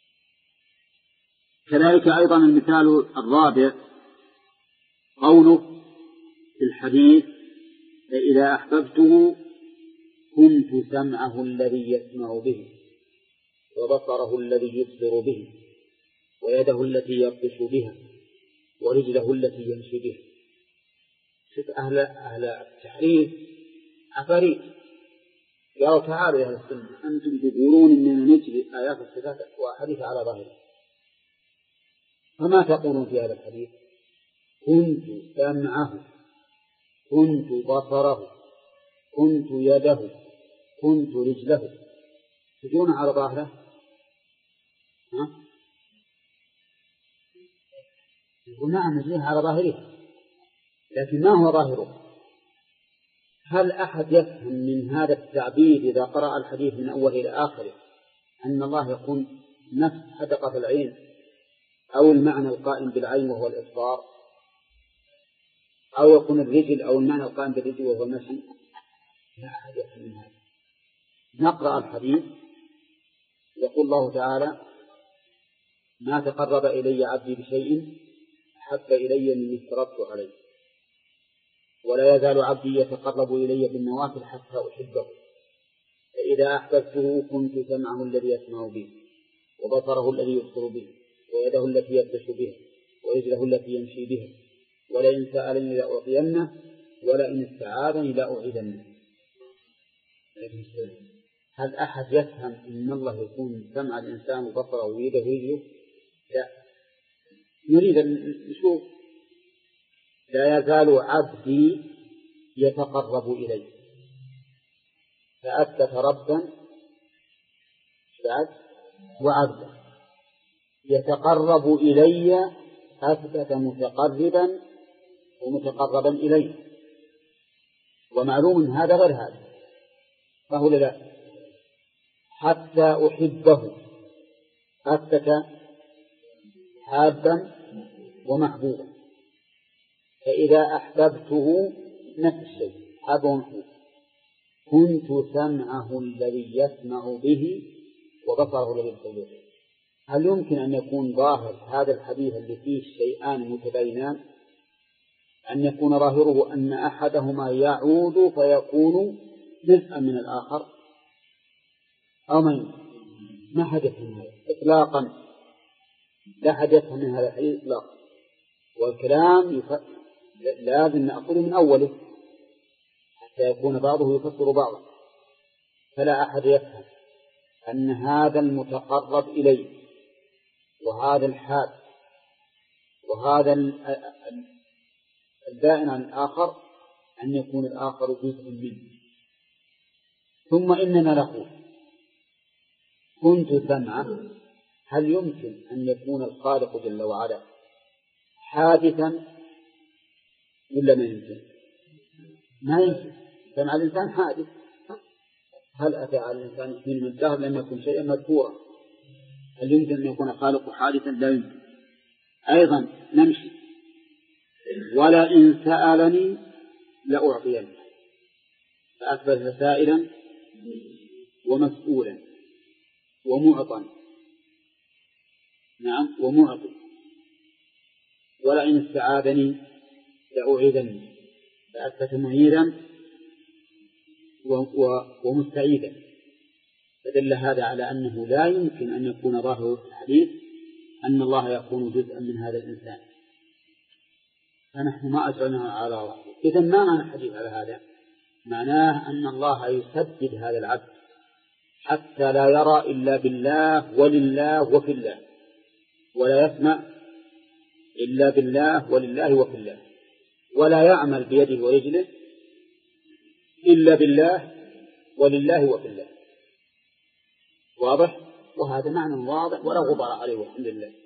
كذلك أيضا المثال الرابع قوله في الحديث فإذا أحببته كنت سمعه الذي يسمع به وبصره الذي يبصر به ويده التي يبطش بها ورجله التي يمشي بها. شوف أهل, أهل التحريف عفاريت قالوا تعالوا يا أهل السنة أنتم تقولون إننا نجري آيات الصفات وحديث على ظاهره، فما تقولون في هذا الحديث؟ كنت سمعه كنت بصره كنت يده كنت رجله، تجون على ظاهره؟ ها؟ يقول نعم نجريه على ظاهره، لكن ما هو ظاهره؟ هل أحد يفهم من هذا التعبير إذا قرأ الحديث من أوله إلى آخره أن الله يكون نفس حدقة العين أو المعنى القائم بالعين وهو الإبصار، أو يكون الرجل أو المعنى القائم بالرجل وهو المشي؟ لا أحد يفهم من هذا. نقرأ الحديث يقول الله تعالى ما تقرب إلي عبدي بشيء أحب إلي مما افترضت عليه ولا يزال عبدي يتقرب إلي بالنوافل حتى أحبه فإذا أحببته كنت سمعه الذي يسمع به وبصره الذي يبصر به ويده التي يبطش بها ورجله التي يمشي بها ولئن سألني لأعطينه ولئن استعاذني لأعيذنه. هل أحد يفهم إن الله يكون سمع الإنسان وبصره ويده ورجله؟ لا، نريد أن نشوف لا يزال عبدي يتقرب إلي، فأثبت ربا وعبدا، يتقرب إلي أثبت متقربا ومتقربا إليه، ومعلوم هذا غير هذا، فهو لا حتى أحبه أثبت حابا ومحبوبا، فإذا أحببته نفس الشيء حاب ومحبوب. كنت سمعه الذي يسمع به وبصره الذي يبصر به. هل يمكن أن يكون ظاهر هذا الحديث اللي فيه شيئان متباينان أن يكون ظاهره أن أحدهما يعود فيكون جزءا من الآخر؟ أو ما يمكن؟ ما حدث من هذا إطلاقا، لا حدث من هذا الحديث إطلاقا، والكلام يف... لازم نأخذه من أوله حتى يكون بعضه يفسر بعضا، فلا أحد يفهم أن هذا المتقرب إليه وهذا الحاد وهذا البائن عن الآخر أن يكون الآخر جزء منه. ثم إننا نقول كنت سمعه، هل يمكن أن يكون الخالق جل وعلا حادثا ولا ما يمكن؟ ما يمكن. سمع الإنسان حادث، هل أتى على الإنسان حين من الدهر لم يكن شيئا مذكورا؟ هل يمكن أن يكون خالق حادثا؟ لا يمكن. أيضا نمشي ولئن سألني لأعطينه، فأثبت سائلا ومسؤولا ومعطا، نعم ومعطي. ولئن استعاذني لأعيذني، فأثبت معيذا ومستعيذا، فدل هذا على أنه لا يمكن أن يكون ظاهر الحديث أن الله يكون جزءا من هذا الإنسان، فنحن ما أجرناه على ظاهره. إذن ما معنى الحديث على هذا؟ معناه أن الله يسدد هذا العبد حتى لا يرى إلا بالله ولله وفي الله، ولا يسمع إلا بالله ولله وفي الله، ولا يعمل بيده ورجله إلا بالله ولله وفي الله. واضح؟ وهذا معنى واضح ولا غبار عليه والحمد لله.